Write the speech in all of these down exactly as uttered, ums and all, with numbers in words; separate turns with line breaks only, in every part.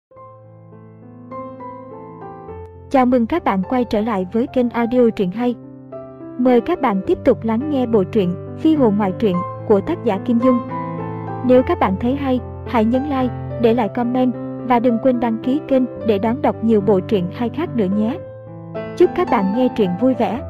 Chào mừng các bạn quay trở lại với kênh audio truyện hay. Mời các bạn tiếp tục lắng nghe bộ truyện Phi hồn ngoại truyện của tác giả Kim Dung. Nếu các bạn thấy hay, hãy nhấn like, để lại comment và đừng quên đăng ký kênh để đón đọc nhiều bộ truyện hay khác nữa nhé. Chúc các bạn nghe truyện vui vẻ.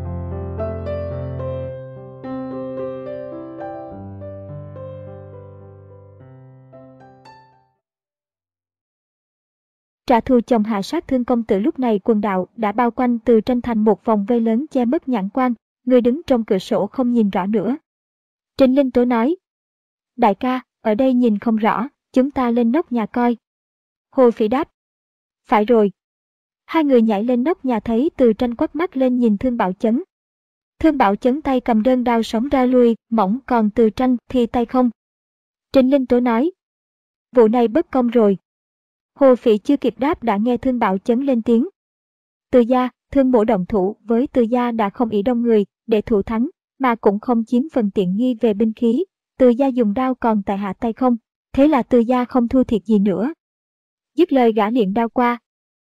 Trả thù chồng hạ sát thương công tử. Lúc này quần đạo đã bao quanh Từ Tranh thành một vòng vây lớn che mất nhãn quan, người đứng trong cửa sổ không nhìn rõ nữa. Trịnh Linh Tố nói: Đại ca, ở đây nhìn không rõ, chúng ta lên nóc nhà coi. Hồ Phỉ đáp: Phải rồi. Hai người nhảy lên nóc nhà, thấy Từ Tranh quắt mắt lên nhìn Thương Bảo Chấn. Thương Bảo Chấn tay cầm đơn đao sống ra lui, mỏng, còn Từ Tranh thì tay không. Trịnh Linh Tố nói: Vụ này bất công rồi. Hồ Phỉ chưa kịp đáp đã nghe Thương Bảo Chấn lên tiếng: Từ gia, Thương mỗ động thủ với Từ gia đã không ỷ đông người để thủ thắng, mà cũng không chiếm phần tiện nghi về binh khí. Từ gia dùng đao, còn tại hạ tay không, thế là Từ gia không thua thiệt gì nữa. Dứt lời gã liền đao qua.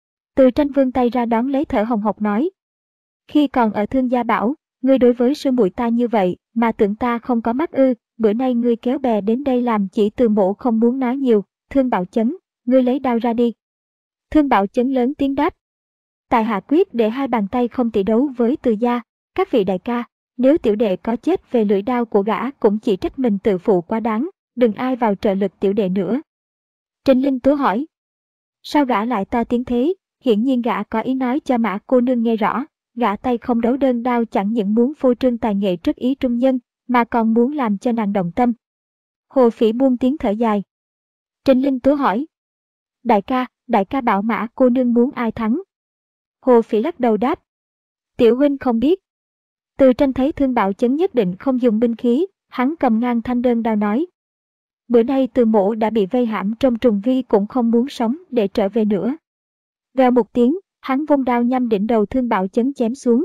Từ Tranh vươn tay ra đón lấy, thở hồng hộc nói: Khi còn ở Thương gia bảo, ngươi đối với sư muội ta như vậy mà tưởng ta không có mắt ư? Bữa nay ngươi kéo bè đến đây làm chỉ, Từ mỗ không muốn nói nhiều. Thương Bảo Chấn, ngươi lấy đao ra đi. Thương Bảo Chấn lớn tiếng đáp: Tại hạ quyết để hai bàn tay không tỷ đấu với Từ gia. Các vị đại ca, nếu tiểu đệ có chết về lưỡi đao của gã cũng chỉ trách mình tự phụ quá đáng, đừng ai vào trợ lực tiểu đệ nữa. Trịnh Linh Tố hỏi: Sao gã lại to tiếng thế? Hiển nhiên gã có ý nói cho Mã cô nương nghe rõ. Gã tay không đấu đơn đao chẳng những muốn phô trương tài nghệ trước ý trung nhân, mà còn muốn làm cho nàng động tâm. Hồ Phỉ buông tiếng thở dài. Trịnh Linh Tố hỏi: Đại ca, đại ca bảo Mã cô nương muốn ai thắng? Hồ Phỉ lắc đầu đáp: Tiểu huynh không biết. Từ Tranh thấy Thương Bảo Chấn nhất định không dùng binh khí, hắn cầm ngang thanh đơn đao nói: Bữa nay Từ mỗ đã bị vây hãm trong trùng vi, cũng không muốn sống để trở về nữa. Vèo một tiếng, hắn vung đao nhắm đỉnh đầu Thương Bảo Chấn chém xuống.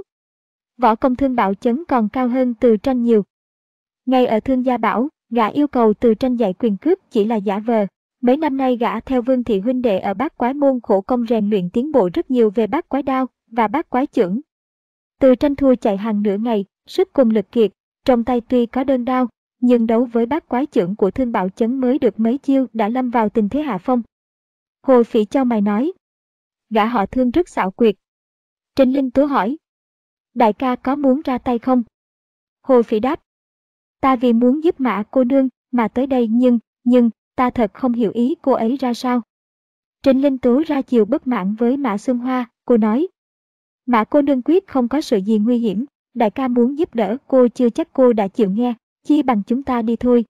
Võ công Thương Bảo Chấn còn cao hơn Từ Tranh nhiều. Ngay ở Thương gia bảo, gã yêu cầu Từ Tranh dạy quyền cước chỉ là giả vờ. Mấy năm nay gã theo Vương thị huynh đệ ở Bát Quái môn khổ công rèn luyện, tiến bộ rất nhiều về Bát Quái đao và Bát Quái chưởng. Từ Tranh thua chạy hàng nửa ngày, sức cùng lực kiệt, trong tay tuy có đơn đao, nhưng đấu với Bát Quái chưởng của Thương Bảo Chấn mới được mấy chiêu đã lâm vào tình thế hạ phong. Hồ Phỉ chau mày nói: Gã họ Thương rất xảo quyệt. Trịnh Linh Tố hỏi: Đại ca có muốn ra tay không? Hồ Phỉ đáp: Ta vì muốn giúp Mã cô nương mà tới đây, nhưng, nhưng, ta thật không hiểu ý cô ấy ra sao. Trịnh Linh Tố ra chiều bất mãn với Mã Xuân Hoa, cô nói: Mã cô nương quyết không có sự gì nguy hiểm, đại ca muốn giúp đỡ cô chưa chắc cô đã chịu nghe, chi bằng chúng ta đi thôi.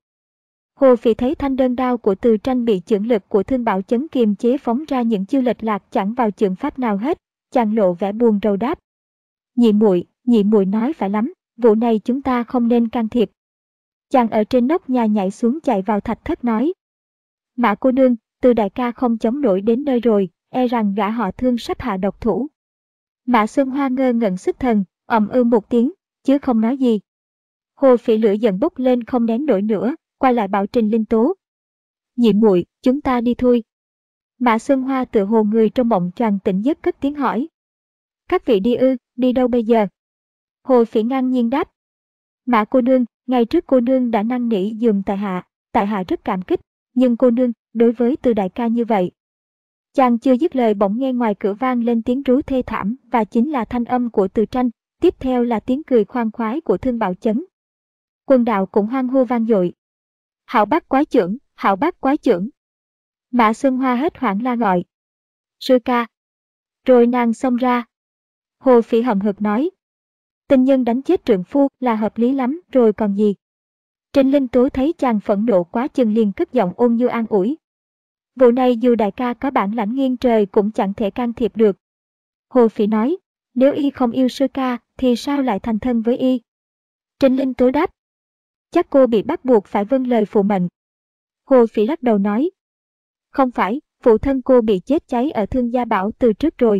Hồ Phỉ thấy thanh đơn đao của Từ Tranh bị chưởng lực của Thương Bảo Chấn kiềm chế, phóng ra những chiêu lệch lạc chẳng vào chưởng pháp nào hết, chàng lộ vẻ buồn rầu đáp: Nhị muội, nhị muội nói phải lắm, vụ này chúng ta không nên can thiệp. Chàng ở trên nóc nhà nhảy xuống chạy vào thạch thất nói: Mã cô nương, Từ đại ca không chống nổi đến nơi rồi, e rằng gã họ Thương sắp hạ độc thủ. Mã Xuân Hoa ngơ ngẩn xuất thần, ậm ư một tiếng, chứ không nói gì. Hồ Phỉ lửa giận bốc lên không nén nổi nữa, quay lại bảo Trịnh Linh Tố: Nhị muội, chúng ta đi thôi. Mã Xuân Hoa tựa hồ người trong mộng choàng tỉnh giấc, cất tiếng hỏi: Các vị đi ư? Đi đâu bây giờ? Hồ Phỉ ngang nhiên đáp: Mã cô nương, ngày trước cô nương đã năn nỉ giùm tại hạ, tại hạ rất cảm kích, nhưng cô nương đối với Từ đại ca như vậy. Chàng chưa dứt lời bỗng nghe ngoài cửa vang lên tiếng rú thê thảm, và chính là thanh âm của Từ Tranh, tiếp theo là tiếng cười khoan khoái của Thương Bảo Chấn. Quần đạo cũng hoan hô vang dội: Hảo Bát Quái chưởng, Hảo Bát Quái chưởng. Mã Xuân Hoa hết hoảng la gọi: Sư ca. Rồi nàng xông ra. Hồ Phỉ hậm hực nói: Tình nhân đánh chết trượng phu là hợp lý lắm rồi còn gì. Trịnh Linh Tố thấy chàng phẫn nộ quá chừng liền cất giọng ôn nhu an ủi: Vụ này dù đại ca có bản lãnh nghiêng trời cũng chẳng thể can thiệp được. Hồ Phỉ nói: Nếu y không yêu sư ca thì sao lại thành thân với y? Trịnh Linh Tố đáp: Chắc cô bị bắt buộc phải vâng lời phụ mệnh. Hồ Phỉ lắc đầu nói: Không phải, phụ thân cô bị chết cháy ở Thương gia bảo từ trước rồi.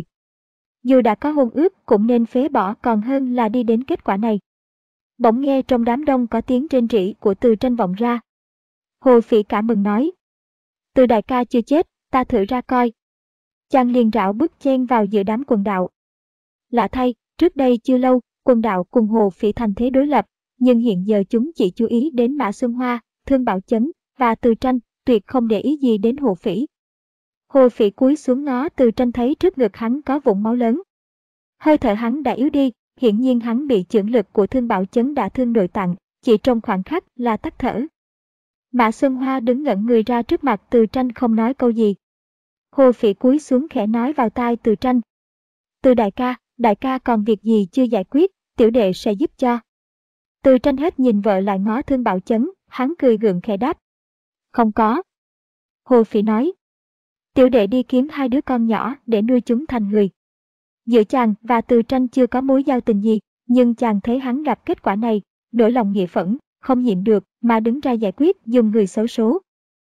Dù đã có hôn ước cũng nên phế bỏ còn hơn là đi đến kết quả này. Bỗng nghe trong đám đông có tiếng rên rỉ của Từ Tranh vọng ra. Hồ Phỉ cả mừng nói: Từ đại ca chưa chết, ta thử ra coi. Chàng liền rảo bước chen vào giữa đám quần đạo. Lạ thay, trước đây chưa lâu, quần đạo cùng Hồ Phỉ thành thế đối lập, nhưng hiện giờ chúng chỉ chú ý đến Mã Xuân Hoa, Thương Bảo Chấn và Từ Tranh, tuyệt không để ý gì đến Hồ Phỉ. Hồ Phỉ cúi xuống ngó Từ Tranh, thấy trước ngực hắn có vũng máu lớn. Hơi thở hắn đã yếu đi, hiển nhiên hắn bị chưởng lực của Thương Bảo Chấn đã thương nội tạng, chỉ trong khoảnh khắc là tắt thở. Mã Xuân Hoa đứng ngẩn người ra trước mặt Từ Tranh, không nói câu gì. Hồ Phỉ cúi xuống khẽ nói vào tai Từ Tranh. Từ đại ca, đại ca còn việc gì chưa giải quyết, tiểu đệ sẽ giúp cho. Từ Tranh hết nhìn vợ lại ngó Thương Bảo Chấn, hắn cười gượng khẽ đáp. Không có. Hồ Phỉ nói. Tiểu đệ đi kiếm hai đứa con nhỏ để nuôi chúng thành người. Giữa chàng và Từ Tranh chưa có mối giao tình gì, nhưng chàng thấy hắn gặp kết quả này, nỗi lòng nghĩa phẫn, không nhịn được mà đứng ra giải quyết dùng người xấu số.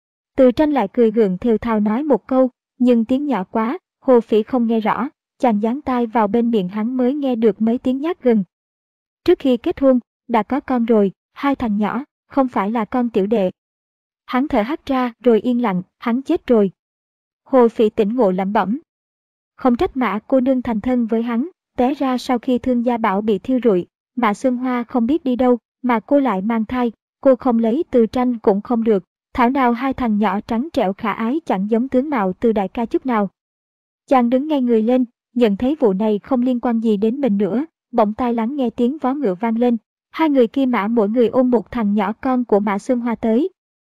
Từ Tranh lại cười gượng thều thào nói một câu, nhưng tiếng nhỏ quá, Hồ Phỉ không nghe rõ, chàng dán tai vào bên miệng hắn mới nghe được mấy tiếng nhát gừng. Trước khi kết hôn, đã có con rồi, hai thằng nhỏ, không phải là con tiểu đệ. Hắn thở hắt ra rồi yên lặng, hắn chết rồi. Hồ Phỉ tỉnh ngộ lẩm bẩm. Không trách Mã cô nương thành thân với hắn, té ra sau khi Thương Gia Bảo bị thiêu rụi, Mã Xuân Hoa không biết đi đâu, mà cô lại mang thai, cô không lấy Từ Tranh cũng không được. Thảo nào hai thằng nhỏ trắng trẻo khả ái chẳng giống tướng mạo Từ đại ca chút nào. Chàng đứng ngay người lên, nhận thấy vụ này không liên quan gì đến mình nữa, bỗng tai lắng nghe tiếng vó ngựa vang lên. Hai người kia mã mỗi người ôm một thằng nhỏ con của Mã Xuân Hoa tới.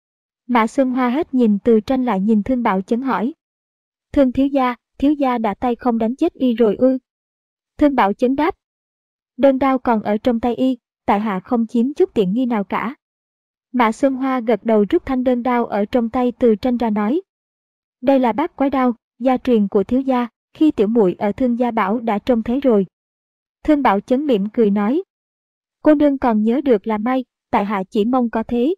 Mã Xuân Hoa hết nhìn Từ Tranh lại nhìn Thương Bảo Chấn hỏi. Thương thiếu gia, thiếu gia đã tay không đánh chết y rồi ư? Thương Bảo Chấn đáp. Đơn đao còn ở trong tay y, tại hạ không chiếm chút tiện nghi nào cả. Mã Xuân Hoa gật đầu rút thanh đơn đao ở trong tay Từ Tranh ra nói. Đây là bát quái đao, gia truyền của thiếu gia, khi tiểu muội ở Thương Gia Bảo đã trông thấy rồi. Thương Bảo Chấn mỉm cười nói. Cô nương còn nhớ được là may, tại hạ chỉ mong có thế.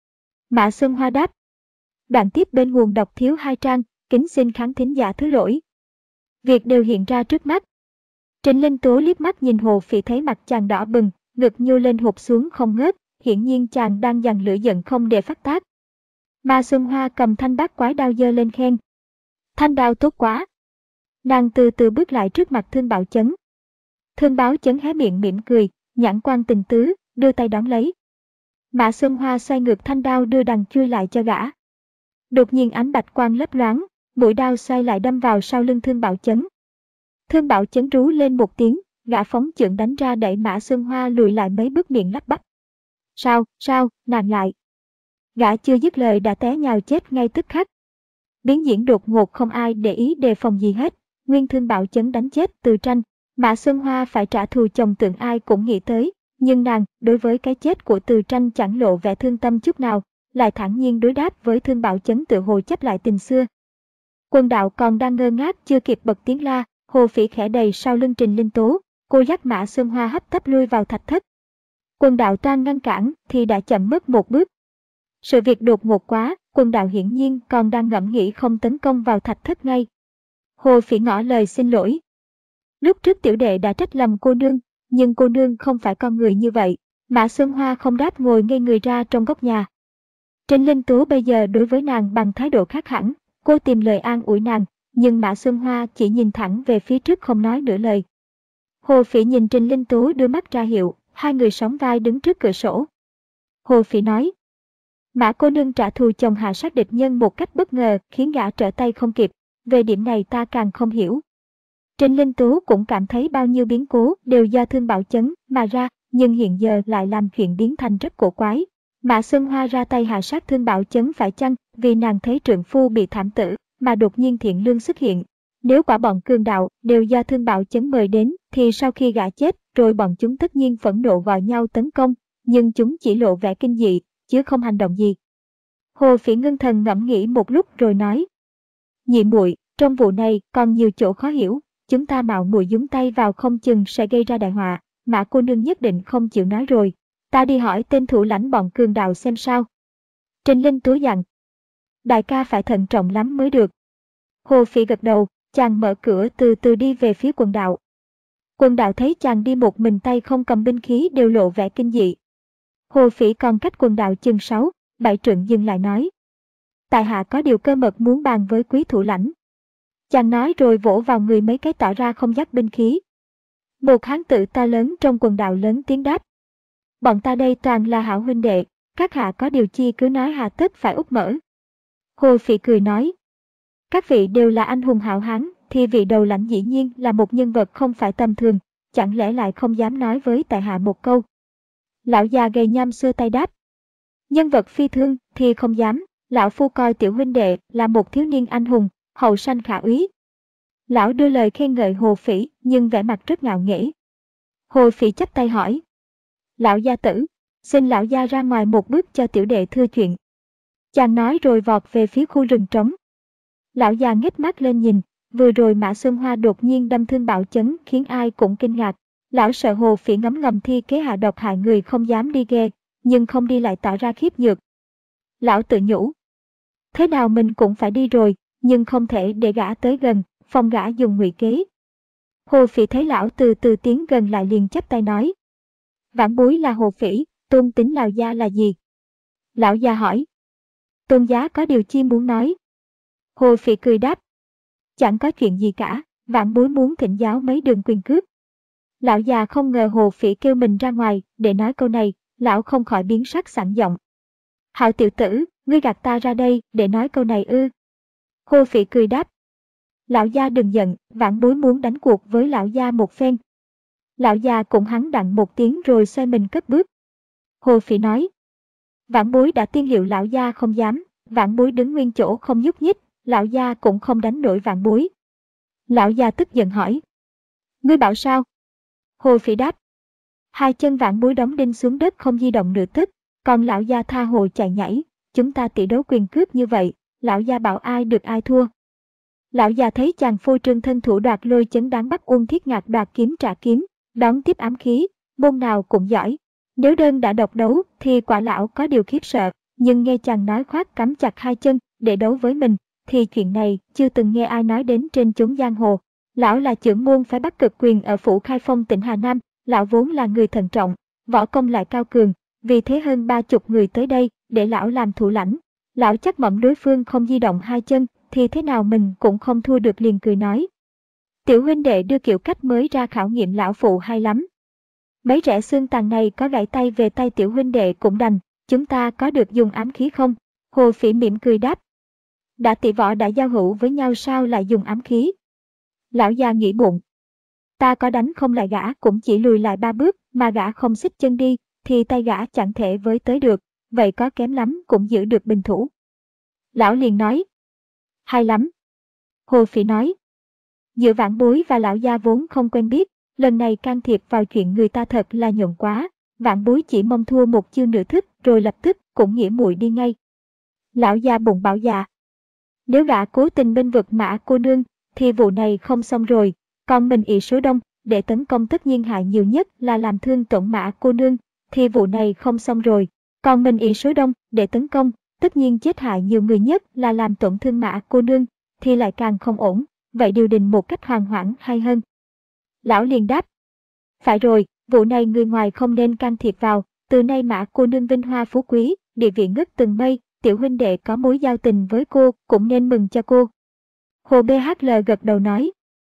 Mã Xuân Hoa đáp. Đoạn tiếp bên nguồn đọc thiếu hai trang, kính xin khán thính giả thứ lỗi. Việc đều hiện ra trước mắt. Trịnh Linh Tố liếc mắt nhìn Hồ Phỉ, thấy mặt chàng đỏ bừng, ngực nhô lên hụt xuống không ngớt, hiển nhiên chàng đang dằn lửa giận không để phát tác. Mã Xuân Hoa cầm thanh bát quái đao giơ lên khen. Thanh đao tốt quá. Nàng từ từ bước lại trước mặt Thương Bảo Chấn. Thương Bảo Chấn hé miệng mỉm cười, nhãn quan tình tứ, đưa tay đón lấy. Mã Xuân Hoa xoay ngược thanh đao đưa đằng chui lại cho gã. Đột nhiên ánh bạch quang lấp loáng, mũi đao xoay lại đâm vào sau lưng Thương Bảo Chấn. Thương Bảo Chấn rú lên một tiếng, gã phóng chưởng đánh ra đẩy Mã Xuân Hoa lùi lại mấy bước, miệng lắp bắp. Sao, sao, nàng lại. Gã chưa dứt lời đã té nhào chết ngay tức khắc. Biến diễn đột ngột không ai để ý đề phòng gì hết, nguyên Thương Bảo Chấn đánh chết Từ Tranh. Mã Xuân Hoa phải trả thù chồng tượng ai cũng nghĩ tới, nhưng nàng, đối với cái chết của Từ Tranh chẳng lộ vẻ thương tâm chút nào, lại thản nhiên đối đáp với Thương Bảo Chấn tự hồ chấp lại tình xưa. Quân đạo còn đang ngơ ngác chưa kịp bật tiếng la, Hồ Phỉ khẽ đầy sau lưng Trịnh Linh Tố, cô dắt Mã Xuân Hoa hấp tấp lui vào thạch thất. Quân đạo toan ngăn cản thì đã chậm mất một bước. Sự việc đột ngột quá, quân đạo hiển nhiên còn đang ngẫm nghĩ không tấn công vào thạch thất ngay. Hồ Phỉ ngỏ lời xin lỗi. Lúc trước tiểu đệ đã trách lầm cô nương, nhưng cô nương không phải con người như vậy. Mã Xuân Hoa không đáp, ngồi ngây người ra trong góc nhà. Trịnh Linh Tố bây giờ đối với nàng bằng thái độ khác hẳn, cô tìm lời an ủi nàng, nhưng Mã Xuân Hoa chỉ nhìn thẳng về phía trước không nói nửa lời. Hồ Phỉ nhìn Trịnh Linh Tố đưa mắt ra hiệu, hai người sóng vai đứng trước cửa sổ. Hồ Phỉ nói. Mã cô nương trả thù chồng hạ sát địch nhân một cách bất ngờ khiến gã trở tay không kịp, về điểm này ta càng không hiểu. Trịnh Linh Tố cũng cảm thấy bao nhiêu biến cố đều do Thương Bảo Chấn mà ra, nhưng hiện giờ lại làm chuyện biến thành rất cổ quái. Mã Xuân Hoa ra tay hạ sát Thương Bảo Chấn phải chăng vì nàng thấy trượng phu bị thảm tử mà đột nhiên thiện lương xuất hiện? Nếu quả bọn cường đạo đều do Thương Bảo Chấn mời đến thì sau khi gã chết rồi bọn chúng tất nhiên phẫn nộ gọi nhau tấn công, nhưng chúng chỉ lộ vẻ kinh dị, chứ không hành động gì. Hồ Phỉ ngưng thần ngẫm nghĩ một lúc rồi nói. Nhị muội, trong vụ này còn nhiều chỗ khó hiểu, chúng ta mạo muội nhúng tay vào không chừng sẽ gây ra đại họa. Mã cô nương nhất định không chịu nói rồi, ta đi hỏi tên thủ lãnh bọn cường đạo xem sao. Trịnh Linh Tố dặn. Đại ca phải thận trọng lắm mới được. Hồ Phỉ gật đầu, chàng mở cửa từ từ đi về phía quần đạo. Quần đạo thấy chàng đi một mình tay không cầm binh khí đều lộ vẻ kinh dị. Hồ Phỉ còn cách quần đạo chừng sáu, bảy trượng dừng lại nói. Tại hạ có điều cơ mật muốn bàn với quý thủ lãnh. Chàng nói rồi vỗ vào người mấy cái tỏ ra không dắt binh khí. Một hán tử to lớn trong quần đạo lớn tiếng đáp. Bọn ta đây toàn là hảo huynh đệ, các hạ có điều chi cứ nói hà tất phải úp mở. Hồ Phỉ cười nói. Các vị đều là anh hùng hảo hán, thì vị đầu lãnh dĩ nhiên là một nhân vật không phải tầm thường, chẳng lẽ lại không dám nói với tại hạ một câu. Lão già gầy nham xưa tay đáp. Nhân vật phi thương thì không dám, lão phu coi tiểu huynh đệ là một thiếu niên anh hùng, hậu sanh khả úy. Lão đưa lời khen ngợi Hồ Phỉ nhưng vẻ mặt rất ngạo nghễ. Hồ Phỉ chắp tay hỏi. Lão gia tử, xin lão gia ra ngoài một bước cho tiểu đệ thưa chuyện. Chàng nói rồi vọt về phía khu rừng trống. Lão già nghếch mắt lên nhìn, vừa rồi Mã Xuân Hoa đột nhiên đâm thương bạo chấn khiến ai cũng kinh ngạc. Lão sợ Hồ Phỉ ngấm ngầm thi kế hạ độc hại người không dám đi ghe, nhưng không đi lại tỏ ra khiếp nhược. Lão tự nhủ. Thế nào mình cũng phải đi rồi, nhưng không thể để gã tới gần, phòng gã dùng ngụy kế. Hồ Phỉ thấy lão từ từ tiến gần lại liền chắp tay nói. Vãn bối là Hồ Phỉ, tôn tính lão gia là gì? Lão già hỏi. Tôn giá có điều chi muốn nói? Hồ Phỉ cười đáp. Chẳng có chuyện gì cả, vãn bối muốn thỉnh giáo mấy đường quyền cước. Lão già không ngờ Hồ Phỉ kêu mình ra ngoài để nói câu này, lão không khỏi biến sắc sẵn giọng. Hạo tiểu tử, ngươi gạt ta ra đây để nói câu này ư? Hồ Phỉ cười đáp. Lão gia đừng giận, vãn bối muốn đánh cuộc với lão gia một phen. Lão già cũng hắn đặng một tiếng rồi xoay mình cất bước. Hồ Phỉ nói. Vãn bối đã tiên hiệu lão gia không dám, vãn bối đứng nguyên chỗ không nhúc nhích, lão gia cũng không đánh nổi vãn bối. Lão già tức giận hỏi. Ngươi bảo sao? Hồ Phỉ đáp. Hai chân vãn bối đóng đinh xuống đất không di động nửa tức, còn lão gia tha hồ chạy nhảy, chúng ta tỷ đấu quyền cướp như vậy, lão gia bảo ai được ai thua. Lão già thấy chàng phô trương thân thủ đoạt lôi chấn đáng bắt Uông Thiết Ngạc đoạt kiếm trả kiếm, đón tiếp ám khí, môn nào cũng giỏi. Nếu đơn đã độc đấu thì quả lão có điều khiếp sợ, nhưng nghe chàng nói khoác cắm chặt hai chân để đấu với mình, thì chuyện này chưa từng nghe ai nói đến trên chốn giang hồ. Lão là trưởng môn phái Bắc Cực Quyền ở phủ Khai Phong tỉnh Hà Nam, lão vốn là người thận trọng, võ công lại cao cường, vì thế hơn ba chục người tới đây để lão làm thủ lãnh. Lão chắc mẩm đối phương không di động hai chân, thì thế nào mình cũng không thua được liền cười nói. Tiểu huynh đệ đưa kiểu cách mới ra khảo nghiệm lão phụ hay lắm. Mấy rẻ xương tàn này có gãy tay về tay tiểu huynh đệ cũng đành, chúng ta có được dùng ám khí không? Hồ Phỉ mỉm cười đáp. Đã tỷ võ đã giao hữu với nhau sao lại dùng ám khí? Lão già nghĩ bụng. Ta có đánh không lại gã cũng chỉ lùi lại ba bước, mà gã không xích chân đi, thì tay gã chẳng thể với tới được, vậy có kém lắm cũng giữ được bình thủ. Lão liền nói. Hay lắm. Hồ Phỉ nói. Giữa vãn bối và lão gia vốn không quen biết, lần này can thiệp vào chuyện người ta thật là nhộn quá, vãn bối chỉ mong thua một chiêu nửa thức rồi lập tức cũng nghĩa muội đi ngay. Lão gia bụng bảo dạ. Nếu gã cố tình bênh vực Mã cô nương, thì vụ này không xong rồi, còn mình ỷ số đông để tấn công tất nhiên hại nhiều nhất là làm thương tổn Mã cô nương, thì vụ này không xong rồi, còn mình ỷ số đông để tấn công, tất nhiên chết hại nhiều người nhất là làm tổn thương Mã cô nương, thì lại càng không ổn, vậy điều đình một cách hoàn hoãn hay hơn. Lão liền đáp. Phải rồi, vụ này người ngoài không nên can thiệp vào, từ nay Mã cô nương vinh hoa phú quý, địa vị ngất từng mây, tiểu huynh đệ có mối giao tình với cô cũng nên mừng cho cô. Hồ bê hát lờ gật đầu nói.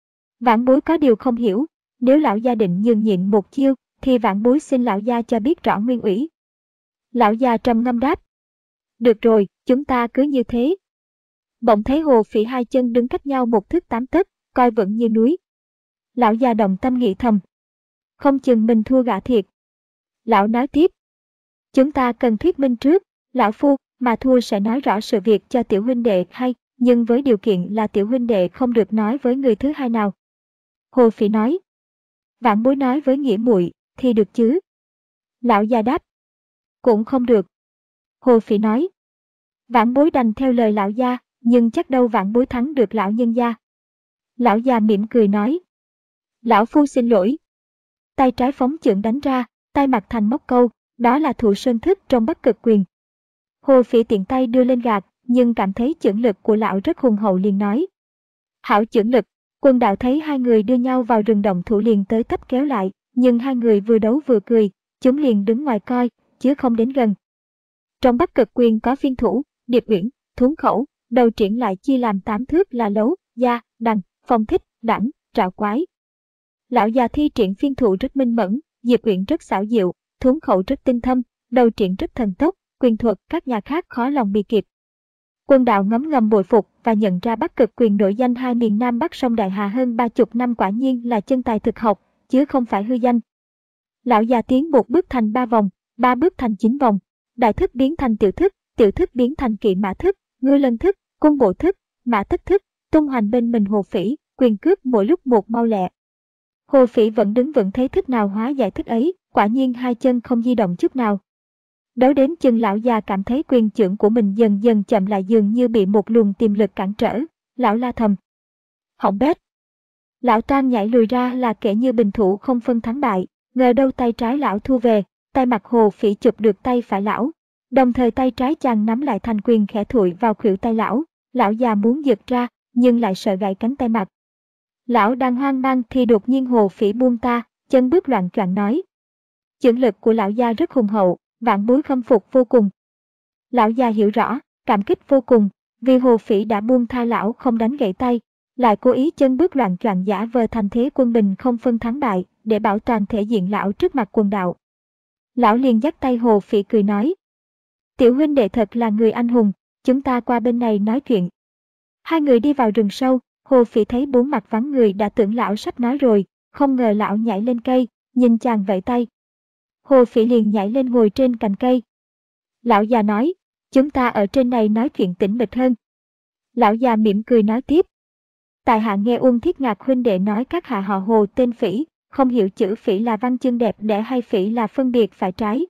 Vãn bối có điều không hiểu, nếu lão gia định nhường nhịn một chiêu, thì vãn bối xin lão gia cho biết rõ nguyên ủy. Lão gia trầm ngâm đáp. Được rồi, chúng ta cứ như thế. Bỗng thấy Hồ Phỉ hai chân đứng cách nhau một thước tám tấc, coi vững như núi. Lão già động tâm nghĩ thầm. Không chừng mình thua gã thiệt. Lão nói tiếp. Chúng ta cần thuyết minh trước, lão phu mà thua sẽ nói rõ sự việc cho tiểu huynh đệ hay, nhưng với điều kiện là tiểu huynh đệ không được nói với người thứ hai nào. Hồ Phỉ nói. Vãn bối nói với nghĩa muội thì được chứ? Lão già đáp. Cũng không được. Hồ Phỉ nói. Vãn bối đành theo lời lão gia, nhưng chắc đâu vãn bối thắng được lão nhân gia. Lão già mỉm cười nói. Lão phu xin lỗi. Tay trái phóng chưởng đánh ra, tay mặt thành móc câu, đó là thủ sơn thức trong Bắc Cực Quyền. Hồ Phỉ tiện tay đưa lên gạt, nhưng cảm thấy chưởng lực của lão rất hùng hậu liền nói. Hảo chưởng lực. Quân đạo thấy hai người đưa nhau vào rừng động thủ liền tới tấp kéo lại, nhưng hai người vừa đấu vừa cười, chúng liền đứng ngoài coi, chứ không đến gần. Trong Bắc Cực Quyền có phiên thủ, Điệp Uyển, thốn khẩu, đầu triển lại chia làm tám thước là lấu, gia, đằng, phong thích, đẳng, trạo quái. Lão già thi triển phiên thụ rất minh mẫn, Diệp Uyển rất xảo diệu, thốn khẩu rất tinh thâm, đầu triển rất thần tốc, quyền thuật các nhà khác khó lòng bì kịp. Quân Đạo ngấm ngầm bội phục và nhận ra Bắc Cực Quyền nổi danh hai miền Nam Bắc sông Đại Hà hơn ba chục năm quả nhiên là chân tài thực học, chứ không phải hư danh. Lão già tiến một bước thành ba vòng, ba bước thành chín vòng, đại thức biến thành tiểu thức, tiểu thức biến thành kỵ mã thức, ngư lân thức, cung bộ thức, mã tất thức, tung hoành bên mình Hồ Phỉ, quyền cước mỗi lúc một mau lẹ. Hồ Phỉ vẫn đứng vững thấy thức nào hóa giải thức ấy, quả nhiên hai chân không di động chút nào. Đấu đến chừng lão già cảm thấy quyền chưởng của mình dần dần chậm lại dường như bị một luồng tiềm lực cản trở, lão la thầm. Hỏng bét. Lão toan nhảy lùi ra là kể như bình thủ không phân thắng bại, ngờ đâu tay trái lão thu về, tay mặt Hồ Phỉ chụp được tay phải lão. Đồng thời tay trái chàng nắm lại thành quyền khẽ thụi vào khuỷu tay lão, lão già muốn giật ra, nhưng lại sợ gãy cánh tay mặt. Lão đang hoang mang thì đột nhiên Hồ Phỉ buông ta, chân bước loạn choạng nói. Chưởng lực của lão già rất hùng hậu, vạn bối khâm phục vô cùng. Lão già hiểu rõ, cảm kích vô cùng, vì Hồ Phỉ đã buông tha lão không đánh gãy tay, lại cố ý chân bước loạn choạng giả vờ thành thế quân bình không phân thắng bại, để bảo toàn thể diện lão trước mặt Quân Đạo. Lão liền dắt tay Hồ Phỉ cười nói. Tiểu huynh đệ thật là người anh hùng, chúng ta qua bên này nói chuyện. Hai người đi vào rừng sâu, Hồ Phỉ thấy bốn mặt vắng người đã tưởng lão sắp nói rồi, không ngờ lão nhảy lên cây, nhìn chàng vẫy tay. Hồ Phỉ liền nhảy lên ngồi trên cành cây. Lão già nói, chúng ta ở trên này nói chuyện tĩnh mịch hơn. Lão già mỉm cười nói tiếp. Tại hạ nghe Uông Thiết Ngạc huynh đệ nói các hạ họ Hồ tên Phỉ, không hiểu chữ Phỉ là văn chương đẹp đẽ hay Phỉ là phân biệt phải trái.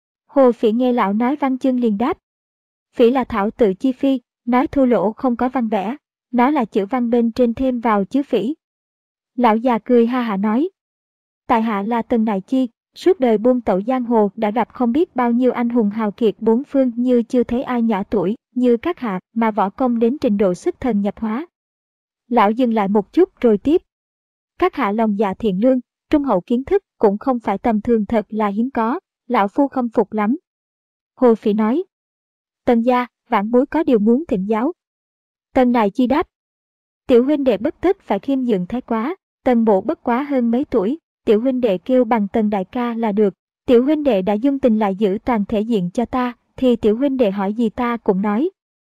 Hồ Phỉ nghe lão nói văn chương liền đáp. Phỉ là thảo tự chi phi, nói thô lỗ không có văn vẽ, nó là chữ văn bên trên thêm vào chữ Phỉ. Lão già cười ha hả nói. Tại hạ là Tần Đại Chi, suốt đời buôn tẩu giang hồ đã gặp không biết bao nhiêu anh hùng hào kiệt bốn phương như chưa thấy ai nhỏ tuổi như các hạ mà võ công đến trình độ xuất thần nhập hóa. Lão dừng lại một chút rồi tiếp. Các hạ lòng dạ thiện lương, trung hậu kiến thức cũng không phải tầm thường thật là hiếm có, lão phu khâm phục lắm. Hồ Phỉ nói. Tần gia, vãn bối có điều muốn thỉnh giáo. Tần Đại Chi đáp. Tiểu huynh đệ bất tất phải khiêm nhượng thái quá, Tần bộ bất quá hơn mấy tuổi, tiểu huynh đệ kêu bằng Tần đại ca là được. Tiểu huynh đệ đã dung tình lại giữ toàn thể diện cho ta, thì tiểu huynh đệ hỏi gì ta cũng nói.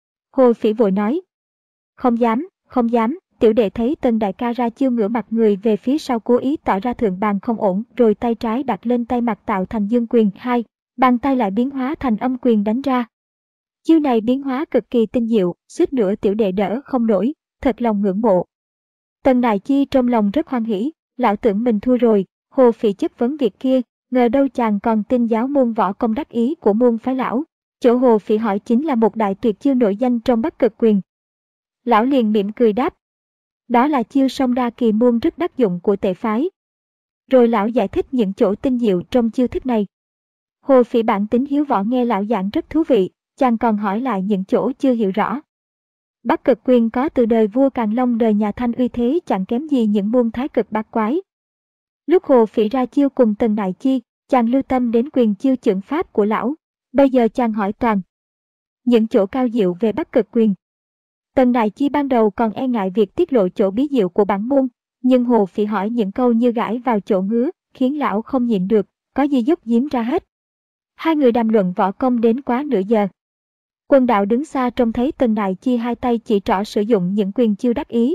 Hồ Phỉ vội nói. Không dám, không dám. Tiểu đệ thấy Tần đại ca ra chiêu ngửa mặt người về phía sau cố ý tỏ ra thượng bàn không ổn, rồi tay trái đặt lên tay mặt tạo thành dương quyền hai, bàn tay lại biến hóa thành âm quyền đánh ra. Chiêu này biến hóa cực kỳ tinh diệu, suýt nữa tiểu đệ đỡ không nổi, thật lòng ngưỡng mộ. Tần Đại Chi trong lòng rất hoan hỉ, lão tưởng mình thua rồi, Hồ Phỉ chất vấn việc kia, ngờ đâu chàng còn tin giáo môn võ công đắc ý của môn phái lão. Chỗ Hồ Phỉ hỏi chính là một đại tuyệt chiêu nổi danh trong Bắc Cực Quyền. Lão liền mỉm cười đáp. Đó là chiêu song đa kỳ môn rất đắc dụng của Tệ phái. Rồi lão giải thích những chỗ tinh diệu trong chiêu thức này. Hồ Phỉ bản tính hiếu võ nghe lão giảng rất thú vị, chàng còn hỏi lại những chỗ chưa hiểu rõ. Bắc Cực Quyền có từ đời vua Càn Long đời nhà Thanh uy thế chẳng kém gì những môn thái cực bát quái. Lúc Hồ Phỉ ra chiêu cùng Tần Đại Chi, chàng lưu tâm đến quyền chiêu chưởng pháp của lão. Bây giờ chàng hỏi toàn những chỗ cao diệu về Bắc Cực Quyền. Tần Đại Chi ban đầu còn e ngại việc tiết lộ chỗ bí diệu của bản môn, nhưng Hồ Phỉ hỏi những câu như gãi vào chỗ ngứa, khiến lão không nhịn được, có gì dốc giếm ra hết. Hai người đàm luận võ công đến quá nửa giờ. Quân Đạo đứng xa trông thấy Tần Đại Chi hai tay chỉ trỏ sử dụng những quyền chiêu đắc ý.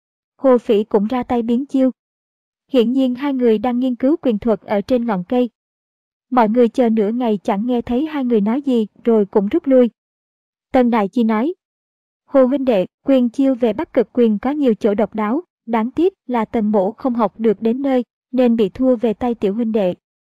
Hồ Phỉ cũng ra tay biến chiêu. Hiển nhiên hai người đang nghiên cứu quyền thuật ở trên ngọn cây. Mọi người chờ nửa ngày chẳng nghe thấy hai người nói gì, rồi cũng rút lui. Tần Đại Chi nói. Hồ huynh đệ, quyền chiêu về Bắc Cực Quyền có nhiều chỗ độc đáo, đáng tiếc là Tần mỗ không học được đến nơi, nên bị thua về tay tiểu huynh đệ.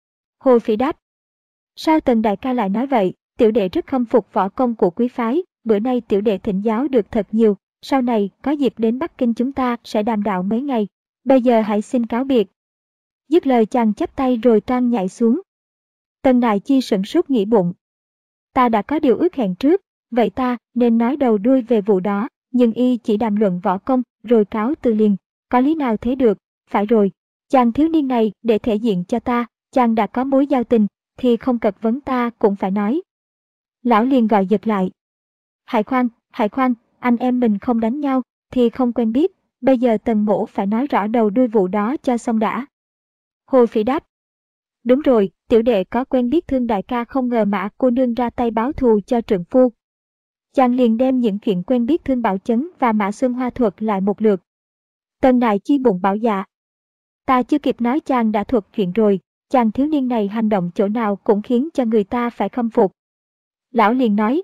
Hồ Phỉ đáp. Sao Tần đại ca lại nói vậy, tiểu đệ rất khâm phục võ công của quý phái, bữa nay tiểu đệ thỉnh giáo được thật nhiều, sau này có dịp đến Bắc Kinh chúng ta sẽ đàm đạo mấy ngày, bây giờ hãy xin cáo biệt. Dứt lời chàng chắp tay rồi toan nhảy xuống. Tần Đại Chi sửng sốt nghĩ bụng. Ta đã có điều ước hẹn trước, vậy ta nên nói đầu đuôi về vụ đó, nhưng y chỉ đàm luận võ công rồi cáo từ liền, có lý nào thế được, phải rồi, chàng thiếu niên này để thể diện cho ta, chàng đã có mối giao tình, thì không cật vấn ta cũng phải nói. Lão liền gọi giật lại. Hãy khoan, Hãy khoan, anh em mình không đánh nhau, thì không quen biết, bây giờ Tần mỗ phải nói rõ đầu đuôi vụ đó cho xong đã. Hồ Phỉ đáp. Đúng rồi, tiểu đệ có quen biết Thương đại ca, không ngờ Mã cô nương ra tay báo thù cho trượng phu. Chàng liền đem những chuyện quen biết Thương Bảo Chấn và Mã Xuân Hoa thuật lại một lượt. Tần Đại Chi bụng bảo dạ. Ta chưa kịp nói chàng đã thuật chuyện rồi, chàng thiếu niên này hành động chỗ nào cũng khiến cho người ta phải khâm phục. Lão liền nói.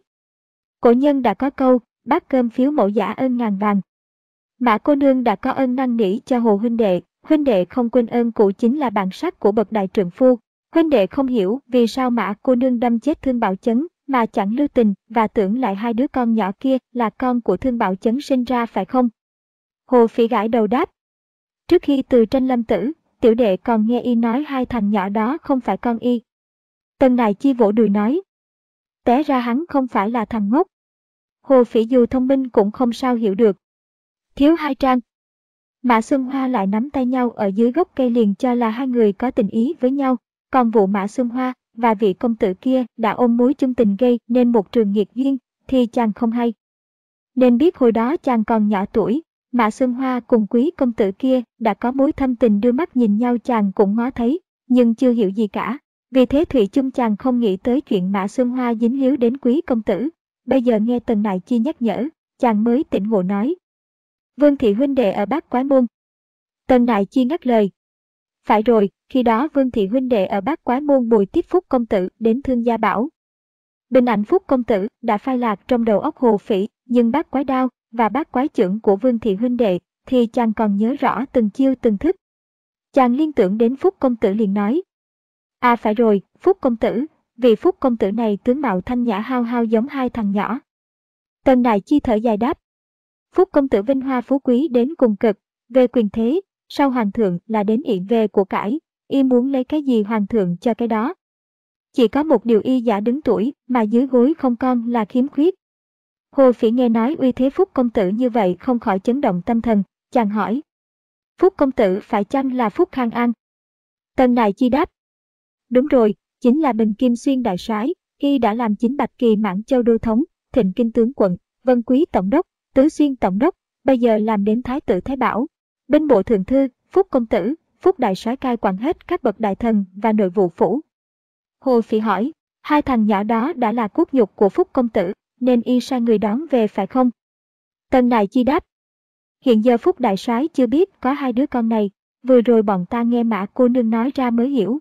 Cổ nhân đã có câu, bát cơm phiếu mẫu giả ơn ngàn vàng. Mã cô nương đã có ơn năn nỉ cho Hồ huynh đệ, huynh đệ không quên ơn cũ chính là bản sắc của bậc đại trượng phu. Huynh đệ không hiểu vì sao Mã cô nương đâm chết Thương Bảo Chấn mà chẳng lưu tình và tưởng lại hai đứa con nhỏ kia là con của Thương Bảo Chấn sinh ra phải không? Hồ Phỉ gãi đầu đáp. Trước khi Từ Tranh lâm tử, tiểu đệ còn nghe y nói hai thằng nhỏ đó không phải con y. Tần Đại Chi vỗ đùi nói. Té ra hắn không phải là thằng ngốc. Hồ Phỉ dù thông minh cũng không sao hiểu được. Thiếu hai trang. Mã Xuân Hoa lại nắm tay nhau ở dưới gốc cây liền cho là hai người có tình ý với nhau, còn vụ Mã Xuân Hoa và vị công tử kia đã ôm mối chung tình gây nên một trường nghiệt duyên, thì chàng không hay. Nên biết hồi đó chàng còn nhỏ tuổi, Mã Xuân Hoa cùng quý công tử kia đã có mối thâm tình, đưa mắt nhìn nhau chàng cũng ngó thấy, nhưng chưa hiểu gì cả. Vì thế thủy chung chàng không nghĩ tới chuyện Mã Xuân Hoa dính líu đến quý công tử. Bây giờ nghe Tần Đại Chi nhắc nhở, chàng mới tỉnh ngộ nói. Vương thị huynh đệ ở Bát Quái Môn. Tần Đại Chi ngắt lời. Phải rồi, khi đó Vương thị huynh đệ ở Bát Quái Môn bồi tiếp Phúc công tử đến Thương Gia Bảo. Bình ảnh Phúc công tử đã phai lạc trong đầu óc Hồ Phỉ, nhưng Bát Quái Đao và Bát Quái Chưởng của Vương thị huynh đệ thì chàng còn nhớ rõ từng chiêu từng thức. Chàng liên tưởng đến Phúc công tử liền nói. À phải rồi, Phúc công tử, vì Phúc công tử này tướng mạo thanh nhã hao hao giống hai thằng nhỏ. Tần Đại Chi thở dài đáp. Phúc công tử vinh hoa phú quý đến cùng cực, về quyền thế, sau hoàng thượng là đến ỷ về của cải, y muốn lấy cái gì hoàng thượng cho cái đó. Chỉ có một điều y giả đứng tuổi mà dưới gối không con là khiếm khuyết. Hồ Phỉ nghe nói uy thế Phúc công tử như vậy không khỏi chấn động tâm thần, chàng hỏi. Phúc công tử phải chăng là Phúc Khang An? Tần Đại Chi đáp. Đúng rồi, chính là Bình Kim Xuyên đại soái, y đã làm chính Bạch Kỳ Mãn Châu đô thống, Thịnh Kinh tướng quận, Vân Quý tổng đốc, Tứ Xuyên tổng đốc, bây giờ làm đến Thái tử Thái Bảo, binh bộ thượng thư, Phúc công tử, Phúc đại soái cai quản hết các bậc đại thần và nội vụ phủ. Hồ Phỉ hỏi, hai thằng nhỏ đó đã là cốt nhục của Phúc công tử, nên y sai người đón về phải không? Tần Đại Chi đáp. Hiện giờ Phúc đại soái chưa biết có hai đứa con này, vừa rồi bọn ta nghe Mã cô nương nói ra mới hiểu.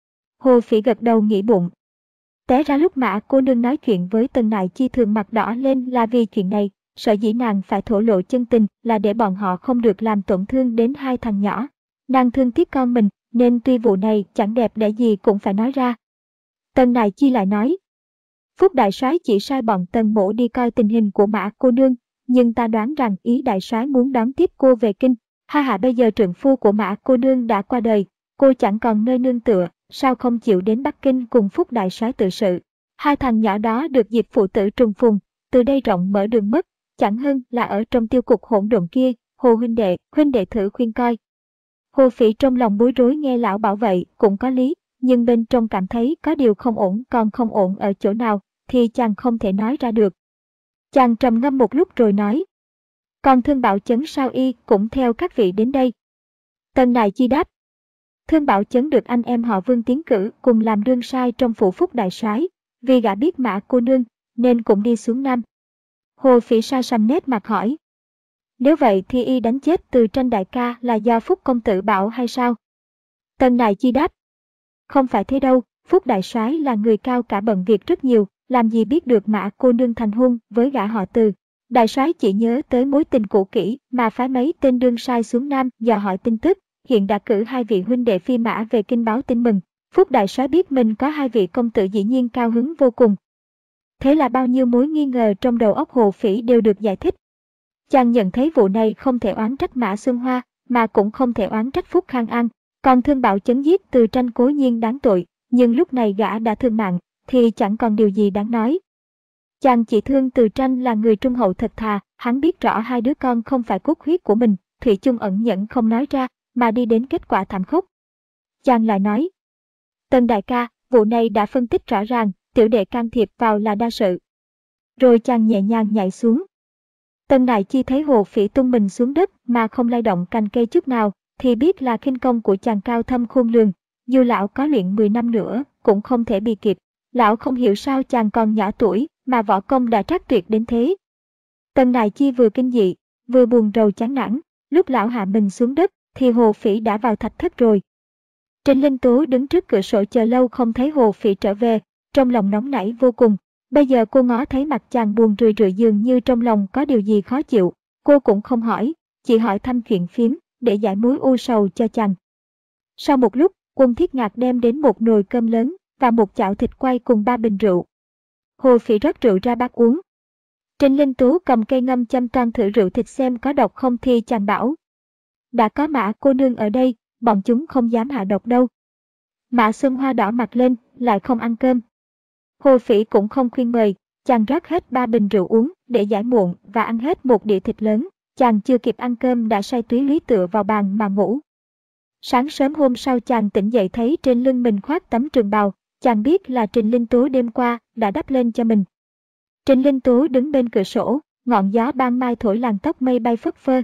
Hồ Phỉ gật đầu nghĩ bụng. Té ra lúc Mã cô nương nói chuyện với Tần Đại Chi thường mặt đỏ lên là vì chuyện này, sợ dĩ nàng phải thổ lộ chân tình là để bọn họ không được làm tổn thương đến hai thằng nhỏ. Nàng thương tiếc con mình, nên tuy vụ này chẳng đẹp đẽ gì cũng phải nói ra. Tần Đại Chi lại nói. Phúc đại soái chỉ sai bọn Tần mỗ đi coi tình hình của Mã cô nương, nhưng ta đoán rằng ý đại soái muốn đón tiếp cô về kinh. Ha ha, bây giờ trượng phu của Mã cô nương đã qua đời, cô chẳng còn nơi nương tựa, sao không chịu đến Bắc Kinh cùng Phúc đại soái tự sự. Hai thằng nhỏ đó được dịp phụ tử trùng phùng, từ đây rộng mở đường mất, chẳng hơn là ở trong tiêu cục hỗn độn kia. Hồ huynh đệ, huynh đệ thử khuyên coi. Hồ Phỉ trong lòng bối rối nghe lão bảo vậy cũng có lý, nhưng bên trong cảm thấy có điều không ổn, còn không ổn ở chỗ nào thì chàng không thể nói ra được. Chàng trầm ngâm một lúc rồi nói. Còn Thương Bảo Chấn sao y cũng theo các vị đến đây? Tần Đại Chi đáp. Thương Bảo Chấn được anh em họ Vương tiến cử cùng làm đương sai trong phủ Phúc đại soái, vì gã biết Mã cô nương nên cũng đi xuống Nam. Hồ Phỉ sa sầm nét mặt hỏi. Nếu vậy thì y đánh chết Từ Tranh đại ca là do Phúc công tử bảo hay sao? Tần Đại Chi đáp. Không phải thế đâu, Phúc đại soái là người cao cả bận việc rất nhiều, làm gì biết được Mã cô nương thành hôn với gã họ Từ. Đại soái chỉ nhớ tới mối tình cũ kỹ mà phái mấy tên đương sai xuống Nam dò hỏi tin tức, hiện đã cử hai vị huynh đệ phi mã về kinh báo tin mừng. Phúc đại soái biết mình có hai vị công tử dĩ nhiên cao hứng vô cùng. Thế là bao nhiêu mối nghi ngờ trong đầu óc Hồ Phỉ đều được giải thích. Chàng nhận thấy vụ này không thể oán trách Mã Xuân Hoa, mà cũng không thể oán trách Phúc Khang An. Còn Thương Bảo Chấn giết Từ Tranh cố nhiên đáng tội, nhưng lúc này gã đã thương mạng, thì chẳng còn điều gì đáng nói. Chàng chỉ thương Từ Tranh là người trung hậu thật thà, hắn biết rõ hai đứa con không phải cốt huyết của mình, thủy chung ẩn nhẫn không nói ra, mà đi đến kết quả thảm khốc. Chàng lại nói. Tần đại ca, vụ này đã phân tích rõ ràng, tiểu đệ can thiệp vào là đa sự. Rồi chàng nhẹ nhàng nhảy xuống, Tân Đại Chi thấy Hồ Phỉ tung mình xuống đất mà không lay động cành cây chút nào, thì biết là khinh công của chàng cao thâm khôn lường, dù lão có luyện mười năm nữa cũng không thể bị kịp. Lão không hiểu sao chàng còn nhỏ tuổi mà võ công đã trác tuyệt đến thế. Tân Đại Chi vừa kinh dị, vừa buồn rầu chán nản, lúc lão hạ mình xuống đất thì Hồ Phỉ đã vào thạch thất rồi. Trình Linh Tú đứng trước cửa sổ chờ lâu không thấy Hồ Phỉ trở về, trong lòng nóng nảy vô cùng. Bây giờ cô ngó thấy mặt chàng buồn rười rượi dường như trong lòng có điều gì khó chịu, cô cũng không hỏi, chỉ hỏi thăm chuyện phiếm để giải mối u sầu cho chàng. Sau một lúc, Quân Thiết Ngạc đem đến một nồi cơm lớn và một chảo thịt quay cùng ba bình rượu. Hồ Phỉ rót rượu ra bát uống. Trình Linh Tú cầm cây ngâm châm toan thử rượu thịt xem có độc không thì chàng bảo: đã có Mã cô nương ở đây, bọn chúng không dám hạ độc đâu. Mã Xuân Hoa đỏ mặt lên, lại không ăn cơm. Hồ Phỉ cũng không khuyên mời, chàng rót hết ba bình rượu uống để giải muộn và ăn hết một đĩa thịt lớn. Chàng chưa kịp ăn cơm đã say túy lý tựa vào bàn mà ngủ. Sáng sớm hôm sau chàng tỉnh dậy thấy trên lưng mình khoác tấm trường bào, chàng biết là Trình Linh Tú đêm qua đã đắp lên cho mình. Trình Linh Tú đứng bên cửa sổ, ngọn gió ban mai thổi làn tóc mây bay phất phơ.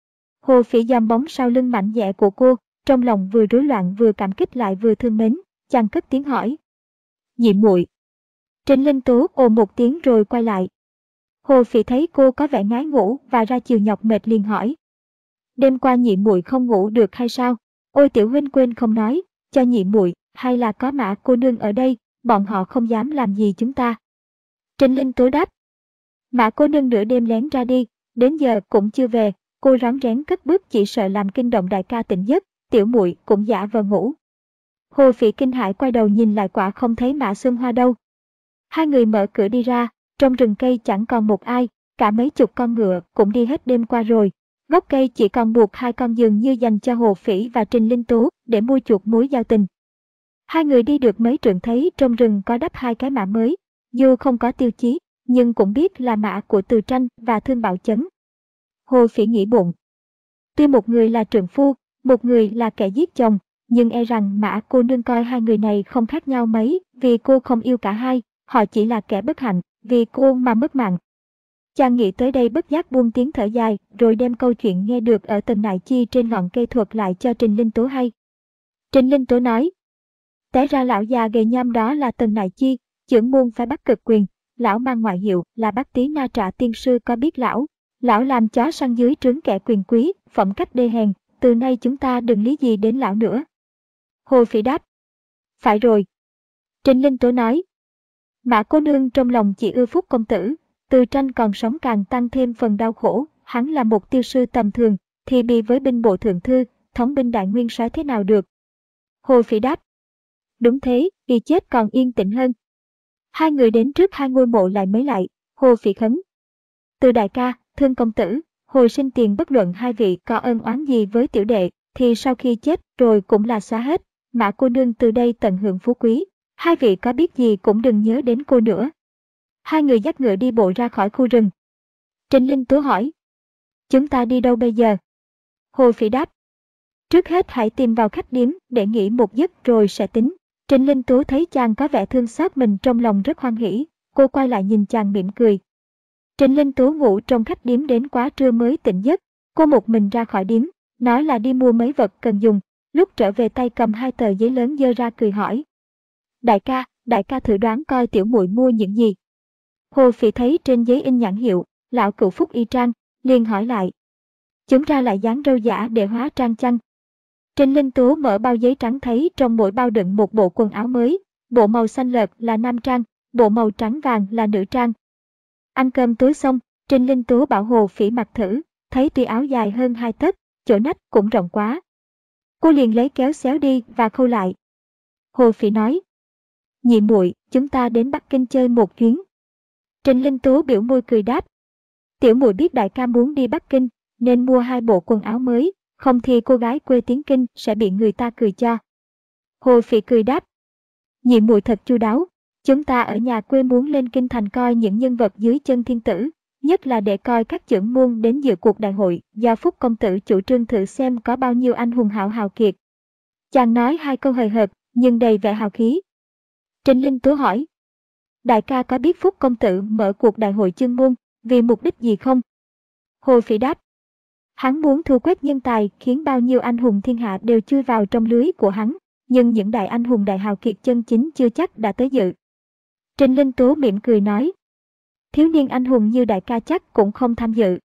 Hồ Phỉ dòm bóng sau lưng mạnh dẻ của cô, trong lòng vừa rối loạn vừa cảm kích lại vừa thương mến, chàng cất tiếng hỏi: nhị muội. Trình Linh Tú ồ một tiếng rồi quay lại. Hồ Phỉ thấy cô có vẻ ngái ngủ và ra chiều nhọc mệt liền hỏi: đêm qua nhị muội không ngủ được hay sao? Ôi tiểu huynh quên không nói, cho nhị muội, hay là có Mã cô nương ở đây, bọn họ không dám làm gì chúng ta. Trình Linh Tú đáp: Mã cô nương nửa đêm lén ra đi, đến giờ cũng chưa về. Cô rón rén cất bước chỉ sợ làm kinh động đại ca tỉnh giấc, tiểu muội cũng giả vờ ngủ. Hồ Phỉ kinh hãi quay đầu nhìn lại quả không thấy Mã Xuân Hoa đâu. Hai người mở cửa đi ra, trong rừng cây chẳng còn một ai, cả mấy chục con ngựa cũng đi hết đêm qua rồi. Gốc cây chỉ còn buộc hai con giường như dành cho Hồ Phỉ và Trình Linh Tú để mua chuộc mối giao tình. Hai người đi được mấy trượng thấy trong rừng có đắp hai cái mã mới, dù không có tiêu chí, nhưng cũng biết là mã của Từ Tranh và Thương Bảo Chấn. Hồ Phỉ nghĩ bụng, tuy một người là trượng phu, một người là kẻ giết chồng, nhưng e rằng Mã cô nương coi hai người này không khác nhau mấy, vì cô không yêu cả hai, họ chỉ là kẻ bất hạnh, vì cô mà mất mạng. Chàng nghĩ tới đây bất giác buông tiếng thở dài, rồi đem câu chuyện nghe được ở Tần Nại Chi trên ngọn cây thuật lại cho Trình Linh Tú hay. Trình Linh Tú nói: té ra lão già gầy nham đó là Tần Nại Chi, chưởng môn phái Bắc Cực Quyền, lão mang ngoại hiệu là Bác Tí Na Trạ tiên sư có biết lão. Lão làm chó săn dưới trướng kẻ quyền quý, phẩm cách đê hèn, từ nay chúng ta đừng lý gì đến lão nữa. Hồ Phỉ đáp: phải rồi. Trình Linh Tú nói: Mã cô nương trong lòng chỉ ưa Phúc công tử, Từ Tranh còn sống càng tăng thêm phần đau khổ, hắn là một tiêu sư tầm thường, thì bị với binh bộ thượng thư, thống binh đại nguyên soái thế nào được. Hồ Phỉ đáp: đúng thế, y chết còn yên tĩnh hơn. Hai người đến trước hai ngôi mộ lại mới lại, Hồ Phỉ khấn: Từ đại ca, Thương công tử, hồi sinh tiền bất luận hai vị có ân oán gì với tiểu đệ, thì sau khi chết rồi cũng là xóa hết. Mã cô nương từ đây tận hưởng phú quý, hai vị có biết gì cũng đừng nhớ đến cô nữa. Hai người dắt ngựa đi bộ ra khỏi khu rừng. Trình Linh Tú hỏi: chúng ta đi đâu bây giờ? Hồ Phỉ đáp: trước hết hãy tìm vào khách điếm để nghỉ một giấc rồi sẽ tính. Trình Linh Tú thấy chàng có vẻ thương xót mình trong lòng rất hoan hỉ, cô quay lại nhìn chàng mỉm cười. Trình Linh Tú ngủ trong khách điếm đến quá trưa mới tỉnh giấc, cô một mình ra khỏi điếm, nói là đi mua mấy vật cần dùng, lúc trở về tay cầm hai tờ giấy lớn giơ ra cười hỏi: đại ca, đại ca thử đoán coi tiểu muội mua những gì. Hồ Phỉ thấy trên giấy in nhãn hiệu Lão Cửu Phúc Y Trang, liền hỏi lại: chúng ra lại dán râu giả để hóa trang chăng? Trình Linh Tú mở bao giấy trắng thấy trong mỗi bao đựng một bộ quần áo mới, bộ màu xanh lợt là nam trang, bộ màu trắng vàng là nữ trang. Ăn cơm tối xong, Trình Linh Tú bảo Hồ Phỉ mặc thử, thấy tuy áo dài hơn hai tấc, chỗ nách cũng rộng quá. Cô liền lấy kéo xéo đi và khâu lại. Hồ Phỉ nói: nhị muội, chúng ta đến Bắc Kinh chơi một chuyến. Trình Linh Tú biểu môi cười đáp: tiểu muội biết đại ca muốn đi Bắc Kinh, nên mua hai bộ quần áo mới, không thì cô gái quê tiếng Kinh sẽ bị người ta cười cho. Hồ Phỉ cười đáp: nhị muội thật chu đáo, chúng ta ở nhà quê muốn lên kinh thành coi những nhân vật dưới chân thiên tử, nhất là để coi các chưởng môn đến dự cuộc đại hội do Phúc công tử chủ trương thử xem có bao nhiêu anh hùng hảo hào kiệt. Chàng nói hai câu hời hợt nhưng đầy vẻ hào khí. Trình Linh Tú hỏi: đại ca có biết Phúc công tử mở cuộc đại hội chương môn vì mục đích gì không? Hồ Phỉ đáp. Hắn muốn thu quét nhân tài khiến bao nhiêu anh hùng thiên hạ đều chui vào trong lưới của hắn, nhưng những đại anh hùng đại hào kiệt chân chính chưa chắc đã tới dự. Trình Linh Tố mỉm cười nói. Thiếu niên anh hùng như đại ca chắc cũng không tham dự.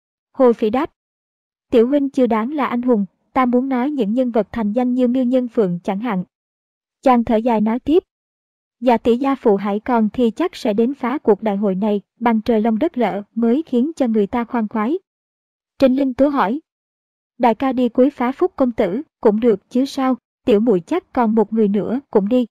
Hồ Phỉ đáp. Tiểu huynh chưa đáng là anh hùng, ta muốn nói những nhân vật thành danh như Miêu Nhân Phượng chẳng hạn. Chàng thở dài nói tiếp. Dạ tỷ gia phụ hãy còn thì chắc sẽ đến phá cuộc đại hội này bằng trời long đất lở mới khiến cho người ta khoan khoái. Trình Linh Tố hỏi. Đại ca đi cuối phá Phúc công tử cũng được chứ sao, tiểu muội chắc còn một người nữa cũng đi.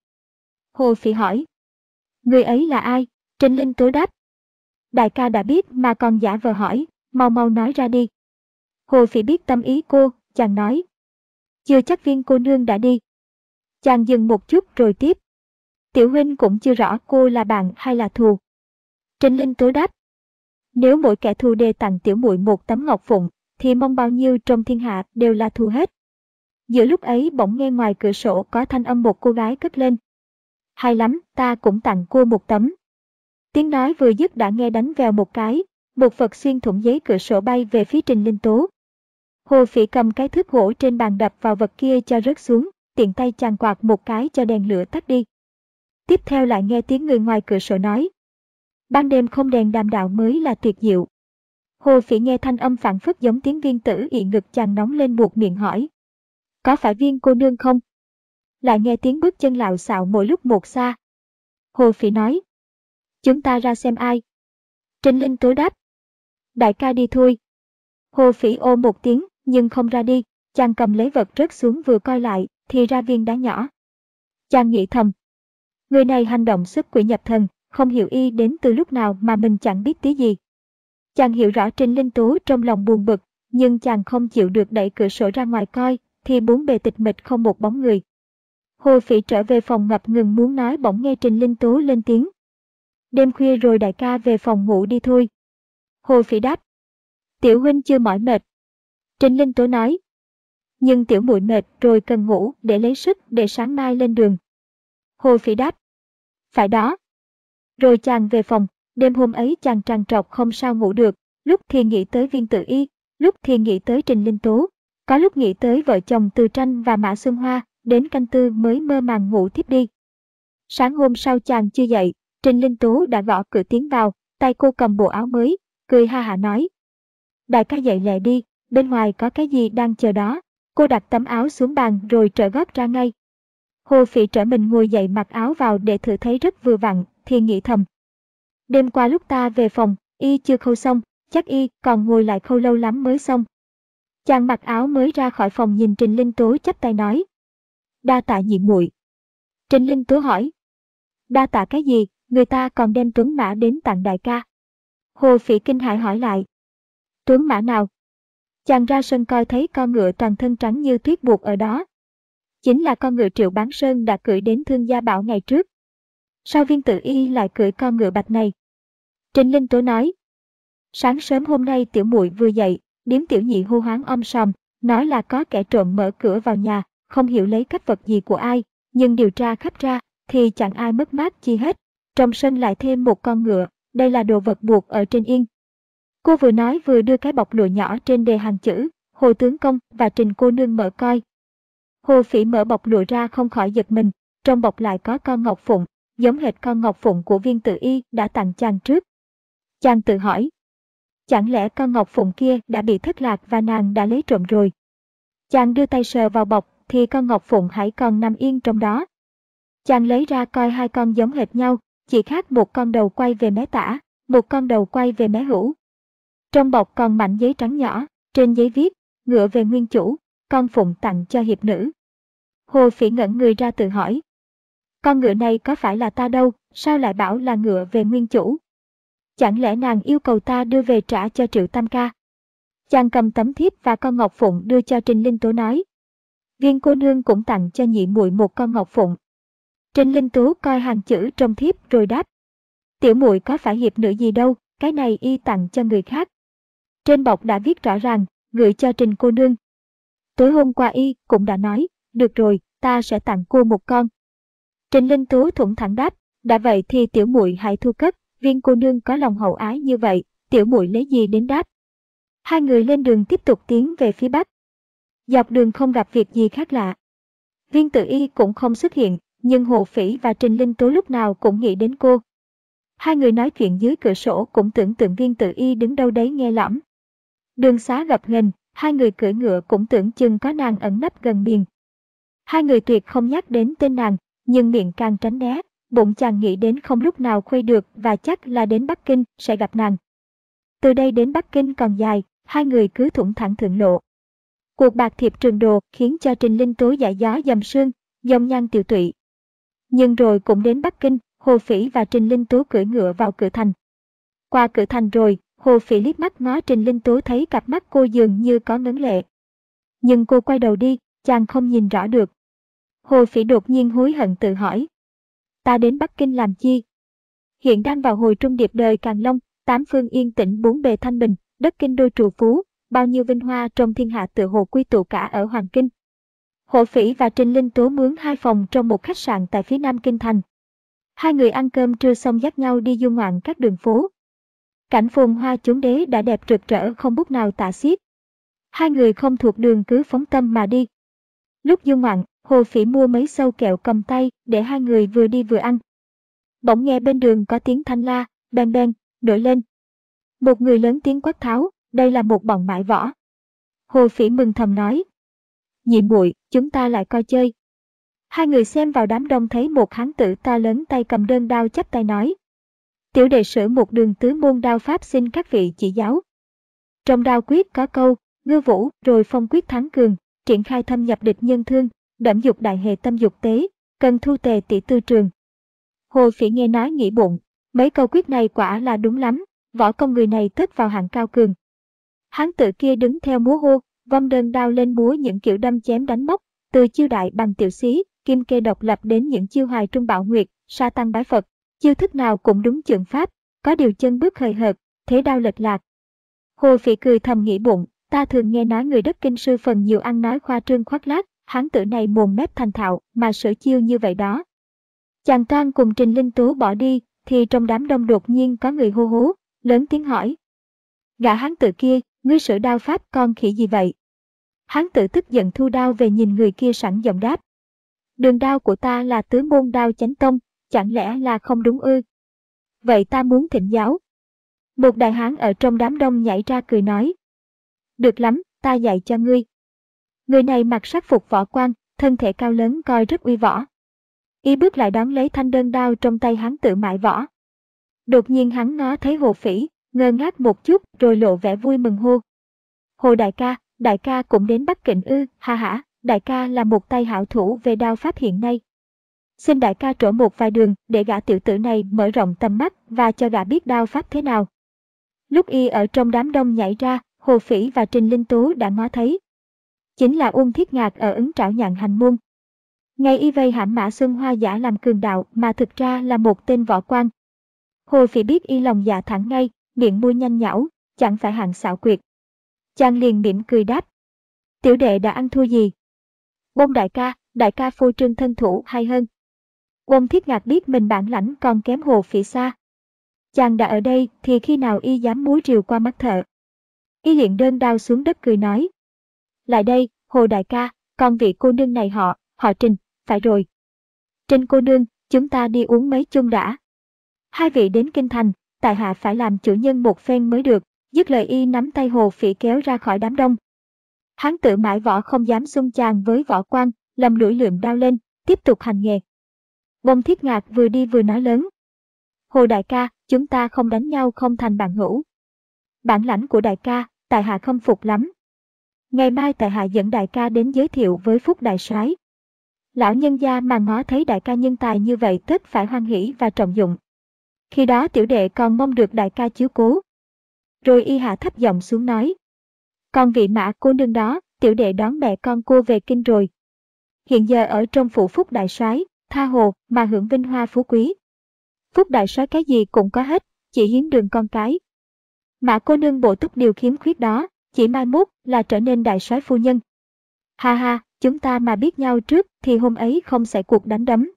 Hồ Phỉ hỏi. Người ấy là ai? Trình Linh Tố đáp. Đại ca đã biết mà còn giả vờ hỏi, mau mau nói ra đi. Hồ Phỉ biết tâm ý cô, chàng nói. Chưa chắc Viên cô nương đã đi. Chàng dừng một chút rồi tiếp. Tiểu huynh cũng chưa rõ cô là bạn hay là thù. Trình Linh Tố đáp. Nếu mỗi kẻ thù đề tặng tiểu muội một tấm ngọc phụng, thì mong bao nhiêu trong thiên hạ đều là thù hết. Giữa lúc ấy bỗng nghe ngoài cửa sổ có thanh âm một cô gái cất lên. Hay lắm, ta cũng tặng cô một tấm. Tiếng nói vừa dứt đã nghe đánh vèo một cái, một vật xuyên thủng giấy cửa sổ bay về phía Trình Linh Tố. Hồ Phỉ cầm cái thước gỗ trên bàn đập vào vật kia cho rớt xuống, tiện tay chàng quạt một cái cho đèn lửa tắt đi. Tiếp theo lại nghe tiếng người ngoài cửa sổ nói. Ban đêm không đèn đàm đạo mới là tuyệt diệu. Hồ Phỉ nghe thanh âm phảng phất giống tiếng Viên Tử Y ngực chàng nóng lên buộc miệng hỏi. Có phải Viên cô nương không? Lại nghe tiếng bước chân lạo xạo mỗi lúc một xa. Hồ Phỉ nói. Chúng ta ra xem ai. Trình Linh Tố đáp. Đại ca đi thôi. Hồ Phỉ ô một tiếng nhưng không ra đi, chàng cầm lấy vật rớt xuống vừa coi lại thì ra viên đá nhỏ. Chàng nghĩ thầm. Người này hành động xuất quỷ nhập thần, không hiểu y đến từ lúc nào mà mình chẳng biết tí gì. Chàng hiểu rõ Trình Linh Tố trong lòng buồn bực, nhưng chàng không chịu được đẩy cửa sổ ra ngoài coi, thì bốn bề tịch mịch không một bóng người. Hồ Phỉ trở về phòng ngập ngừng muốn nói bỗng nghe Trình Linh Tố lên tiếng. Đêm khuya rồi đại ca về phòng ngủ đi thôi. Hồ Phỉ đáp. Tiểu huynh chưa mỏi mệt. Trình Linh Tố nói. Nhưng tiểu muội mệt rồi cần ngủ để lấy sức để sáng mai lên đường. Hồ Phỉ đáp. Phải đó. Rồi chàng về phòng, đêm hôm ấy chàng trằn trọc không sao ngủ được, lúc thì nghĩ tới Viên Tử Y, lúc thì nghĩ tới Trình Linh Tố, có lúc nghĩ tới vợ chồng Từ Tranh và Mã Xuân Hoa, đến canh tư mới mơ màng ngủ thiếp đi. Sáng hôm sau chàng chưa dậy, Trình Linh Tố đã gõ cửa tiến vào, tay cô cầm bộ áo mới, cười ha hả nói. Đại ca dậy lẹ đi, bên ngoài có cái gì đang chờ đó. Cô đặt tấm áo xuống bàn rồi trở gót ra ngay. Hồ Phỉ trở mình ngồi dậy mặc áo vào để thử thấy rất vừa vặn, thì nghĩ thầm. Đêm qua lúc ta về phòng, y chưa khâu xong, chắc y còn ngồi lại khâu lâu lắm mới xong. Chàng mặc áo mới ra khỏi phòng nhìn Trình Linh Tố chắp tay nói. Đa tạ nhị muội. Trình Linh Tố hỏi. Đa tạ cái gì, người ta còn đem tuấn mã đến tặng đại ca. Hồ Phỉ kinh hãi hỏi lại. Tuấn mã nào? Chàng ra sân coi thấy con ngựa toàn thân trắng như tuyết buộc ở đó. Chính là con ngựa Triệu Bán Sơn đã cưỡi đến Thương Gia Bảo ngày trước. Sao Viên Tử Y lại cưỡi con ngựa bạch này? Trình Linh Tố nói. Sáng sớm hôm nay tiểu muội vừa dậy, điếm tiểu nhị hô hoáng om sòm, nói là có kẻ trộm mở cửa vào nhà, không hiểu lấy cắp vật gì của ai, nhưng điều tra khắp ra thì chẳng ai mất mát chi hết. Trong sân lại thêm một con ngựa, đây là đồ vật buộc ở trên yên. Cô vừa nói vừa đưa cái bọc lụa nhỏ trên đề hàng chữ, Hồ tướng công và Trình cô nương mở coi. Hồ Phỉ mở bọc lụa ra không khỏi giật mình, trong bọc lại có con ngọc phụng, giống hệt con ngọc phụng của Viên Tử Y đã tặng chàng trước. Chàng tự hỏi, chẳng lẽ con ngọc phụng kia đã bị thất lạc và nàng đã lấy trộm rồi? Chàng đưa tay sờ vào bọc thì con ngọc phụng hãy còn nằm yên trong đó. Chàng lấy ra coi hai con giống hệt nhau, chỉ khác một con đầu quay về mé tả, một con đầu quay về mé hữu. Trong bọc còn mảnh giấy trắng nhỏ, trên giấy viết, ngựa về nguyên chủ, con phụng tặng cho hiệp nữ. Hồ Phỉ ngẩn người ra tự hỏi. Con ngựa này có phải là ta đâu, sao lại bảo là ngựa về nguyên chủ? Chẳng lẽ nàng yêu cầu ta đưa về trả cho Triệu Tam ca? Chàng cầm tấm thiếp và con ngọc phụng đưa cho Trình Linh Tố nói. Viên cô nương cũng tặng cho nhị muội một con ngọc phụng. Trình Linh Tố coi hàng chữ trong thiếp rồi đáp. Tiểu muội có phải hiệp nữ gì đâu, cái này y tặng cho người khác. Trên bọc đã viết rõ ràng, gửi cho Trình cô nương. Tối hôm qua y cũng đã nói, được rồi, ta sẽ tặng cô một con. Trình Linh Tố thủng thẳng đáp, đã vậy thì tiểu muội hãy thu cất, Viên cô nương có lòng hậu ái như vậy, tiểu muội lấy gì đến đáp. Hai người lên đường tiếp tục tiến về phía bắc. Dọc đường không gặp việc gì khác lạ. Viên Tử Y cũng không xuất hiện, nhưng Hồ Phỉ và Trình Linh Tố lúc nào cũng nghĩ đến cô. Hai người nói chuyện dưới cửa sổ cũng tưởng tượng Viên Tử Y đứng đâu đấy nghe lỏm. Đường xá gập ghềnh, hai người cưỡi ngựa cũng tưởng chừng có nàng ẩn nấp gần biển. Hai người tuyệt không nhắc đến tên nàng, nhưng miệng càng tránh né, bụng chàng nghĩ đến không lúc nào khuây được và chắc là đến Bắc Kinh sẽ gặp nàng. Từ đây đến Bắc Kinh còn dài, hai người cứ thủng thẳng thượng lộ. Cuộc bạc thiệp Trường Đồ khiến cho Trình Linh Tố dãi gió dầm sương, dòng nhan tiều tụy. Nhưng rồi cũng đến Bắc Kinh, Hồ Phỉ và Trình Linh Tố cưỡi ngựa vào cửa thành. Qua cửa thành rồi, Hồ Phỉ liếc mắt ngó Trình Linh Tố thấy cặp mắt cô dường như có ngấn lệ. Nhưng cô quay đầu đi, chàng không nhìn rõ được. Hồ Phỉ đột nhiên hối hận tự hỏi. Ta đến Bắc Kinh làm chi? Hiện đang vào hồi trung điệp đời Càn Long, tám phương yên tĩnh bốn bề thanh bình, đất kinh đô trù phú, bao nhiêu vinh hoa trong thiên hạ tựa hồ quy tụ cả ở Hoàng Kinh. Hồ Phỉ và Trình Linh Tố mướn hai phòng trong một khách sạn tại phía nam kinh thành. Hai người ăn cơm trưa xong dắt nhau đi du ngoạn các đường phố. Cảnh phồn hoa chốn đế đã đẹp rực rỡ không bút nào tả xiết. Hai người không thuộc đường cứ phóng tâm mà đi. Lúc du ngoạn, Hồ Phỉ mua mấy sâu kẹo cầm tay để hai người vừa đi vừa ăn. Bỗng nghe bên đường có tiếng thanh la, beng beng, nổi lên. Một người lớn tiếng quát tháo, đây là một bọn mại võ. Hồ Phỉ mừng thầm nói. Nhị muội, chúng ta lại coi chơi. Hai người xem vào đám đông thấy một hán tử to lớn tay cầm đơn đao chắp tay nói. Tiểu đệ sử một đường tứ môn đao pháp xin các vị chỉ giáo. Trong đao quyết có câu, ngư vũ rồi phong quyết thắng cường, triển khai thâm nhập địch nhân thương, đẫm dục đại hệ tâm dục tế, cần thu tề tỷ tư trường. Hồ Phỉ nghe nói nghĩ bụng, mấy câu quyết này quả là đúng lắm, võ công người này tất vào hạng cao cường. Hán tử kia đứng theo múa hô, vung đơn đao lên múa những kiểu đâm chém đánh móc, từ chiêu đại bằng tiểu xí, kim kê độc lập đến những chiêu hoài trung bạo nguyệt, sa tăng bái Phật, chiêu thức nào cũng đúng chưởng pháp, có điều chân bước hời hợt, thế đao lệch lạc. Hồ Phỉ cười thầm nghĩ bụng, ta thường nghe nói người đất kinh sư phần nhiều ăn nói khoa trương khoác lác, hán tử này mồm mép thành thạo mà sở chiêu như vậy đó. Chàng toan cùng Trình Linh Tố bỏ đi, thì trong đám đông đột nhiên có người hô hố, lớn tiếng hỏi. Gã hán tử kia, ngươi sử đao pháp con khỉ gì vậy? Hán tử tức giận thu đao về nhìn người kia sẵn giọng đáp. Đường đao của ta là tứ môn đao chánh tông, chẳng lẽ là không đúng ư? Vậy ta muốn thỉnh giáo. Một đại hán ở trong đám đông nhảy ra cười nói. Được lắm, ta dạy cho ngươi. Người này mặc sắc phục võ quan, thân thể cao lớn coi rất uy võ. Y bước lại đón lấy thanh đơn đao trong tay hán tử mại võ. Đột nhiên hắn ngó thấy Hồ Phỉ, ngơ ngác một chút rồi lộ vẻ vui mừng hô. Hồ đại ca, đại ca cũng đến Bắc Kinh ư, ha hả, đại ca là một tay hảo thủ về đao pháp hiện nay. Xin đại ca trổ một vài đường để gã tiểu tử này mở rộng tầm mắt và cho gã biết đao pháp thế nào. Lúc y ở trong đám đông nhảy ra, Hồ Phỉ và Trình Linh Tố đã ngó thấy. Chính là Uông Thiết Ngạc ở Ứng Trảo Nhạn Hành Môn. Ngày y vây hãm Mã Xuân Hoa giả làm cường đạo mà thực ra là một tên võ quan. Hồ Phỉ biết y lòng dạ thẳng ngay, miệng môi nhanh nhảu, chẳng phải hạng xảo quyệt. Chàng liền mỉm cười đáp. Tiểu đệ đã ăn thua gì? Bông đại ca, đại ca phô trương thân thủ hay hơn. Uông Thiết Ngạc biết mình bản lãnh còn kém Hồ Phỉ xa. Chàng đã ở đây thì khi nào y dám múa rìu qua mắt thợ. Y hiện đơn đao xuống đất cười nói. Lại đây, Hồ đại ca, con vị cô nương này họ, họ Trình, phải rồi. Trình cô nương, chúng ta đi uống mấy chung đã. Hai vị đến kinh thành, tại hạ phải làm chủ nhân một phen mới được, dứt lời y nắm tay Hồ Phỉ kéo ra khỏi đám đông. Hán tử mãi võ không dám xung chàng với võ quan, lầm lũi lượm đao lên, tiếp tục hành nghề. Bông Thiết Ngạc vừa đi vừa nói lớn. Hồ đại ca, chúng ta không đánh nhau không thành bạn hữu. Bản lãnh của đại ca, tại hạ không phục lắm. Ngày mai tại hạ dẫn đại ca đến giới thiệu với Phúc đại soái. Lão nhân gia mà ngó thấy đại ca nhân tài như vậy tất phải hoan hỉ và trọng dụng. Khi đó tiểu đệ còn mong được đại ca chiếu cố. Rồi y hạ thấp giọng xuống nói. Còn vị Mã cô nương đó, tiểu đệ đón mẹ con cô về kinh rồi. Hiện giờ ở trong phủ Phúc đại soái, tha hồ mà hưởng vinh hoa phú quý. Phúc đại soái cái gì cũng có hết, chỉ hiến đường con cái. Mã cô nương bổ túc điều khiếm khuyết đó, chỉ mai mốt là trở nên đại soái phu nhân. Ha ha, chúng ta mà biết nhau trước thì hôm ấy không xảy cuộc đánh đấm.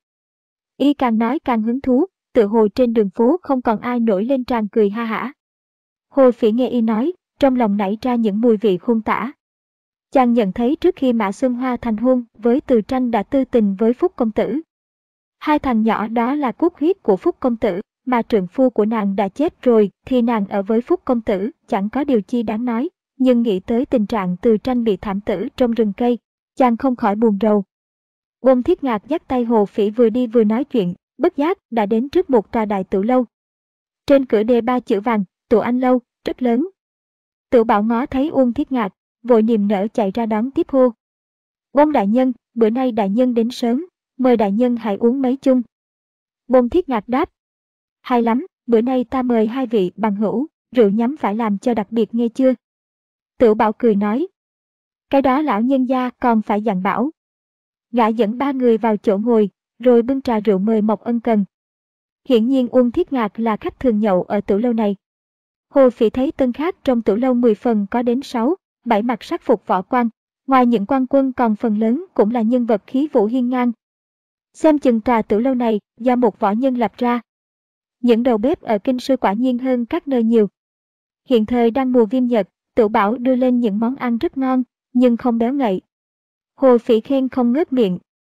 Y càng nói càng hứng thú, tự hồ trên đường phố không còn ai nổi lên tràn cười ha hả. Hồ Phỉ nghe y nói, trong lòng nảy ra những mùi vị khôn tả. Chàng nhận thấy trước khi Mã Xuân Hoa thành hôn với Từ Tranh đã tư tình với Phúc công tử. Hai thằng nhỏ đó là cốt huyết của Phúc công tử, mà trượng phu của nàng đã chết rồi thì nàng ở với Phúc công tử chẳng có điều chi đáng nói, nhưng nghĩ tới tình trạng Từ Tranh bị thảm tử trong rừng cây, chàng không khỏi buồn rầu. Ôn Thiết Ngạc dắt tay Hồ Phỉ vừa đi vừa nói chuyện, bất giác đã đến trước một tòa đại tiểu lâu. Trên cửa đề ba chữ vàng, Tụ Anh Lâu, rất lớn. Tự Bảo ngó thấy Ôn Thiết Ngạc, vội niềm nở chạy ra đón tiếp hô. Ôn đại nhân, bữa nay đại nhân đến sớm, mời đại nhân hãy uống mấy chung. Ôn Thiết Ngạc đáp. Hay lắm, bữa nay ta mời hai vị bằng hữu, rượu nhắm phải làm cho đặc biệt nghe chưa? Tự Bảo cười nói. Cái đó lão nhân gia còn phải dặn bảo. Gã dẫn ba người vào chỗ ngồi, rồi bưng trà rượu mời Mộc Ân Cần. Hiển nhiên Ôn Thiết Ngạc là khách thường nhậu ở tiểu lâu này. Hồ Phỉ thấy tân khác trong tiểu lâu mười phần có đến sáu, bảy mặc sắc phục võ quan, ngoài những quan quân còn phần lớn cũng là nhân vật khí vũ hiên ngang. Xem chừng tòa tiểu lâu này do một võ nhân lập ra. Những đầu bếp ở Kinh Sư quả nhiên hơn các nơi nhiều. Hiện thời đang mùa viêm nhật, Tự Bảo đưa lên những món ăn rất ngon, nhưng không béo ngậy. Hồ Phỉ khen không ngớt miệng.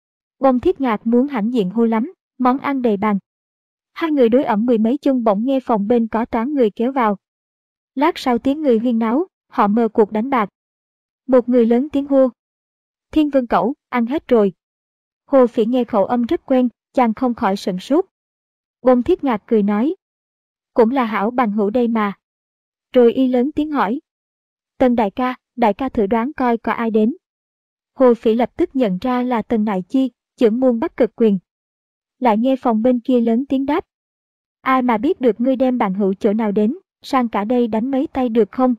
Ôn Thiết Ngạc muốn hãnh diện hô lắm, món ăn đầy bàn. Hai người đối ẩm mười mấy chung bỗng nghe phòng bên có toán người kéo vào. Lát sau tiếng người huyên náo, họ mơ cuộc đánh bạc. Một người lớn tiếng hô. Thiên Vương Cẩu, ăn hết rồi. Hồ Phỉ nghe khẩu âm rất quen, chàng không khỏi sửng sốt. Ôn Thiết Ngạc cười nói. Cũng là hảo bằng hữu đây mà. Rồi y lớn tiếng hỏi. Tần đại ca, đại ca thử đoán coi có ai đến. Hồ Phỉ lập tức nhận ra là Tần Nại Chi, chưởng môn Bắc Cực Quyền. Lại nghe phòng bên kia lớn tiếng đáp. Ai mà biết được ngươi đem bạn hữu chỗ nào đến, sang cả đây đánh mấy tay được không?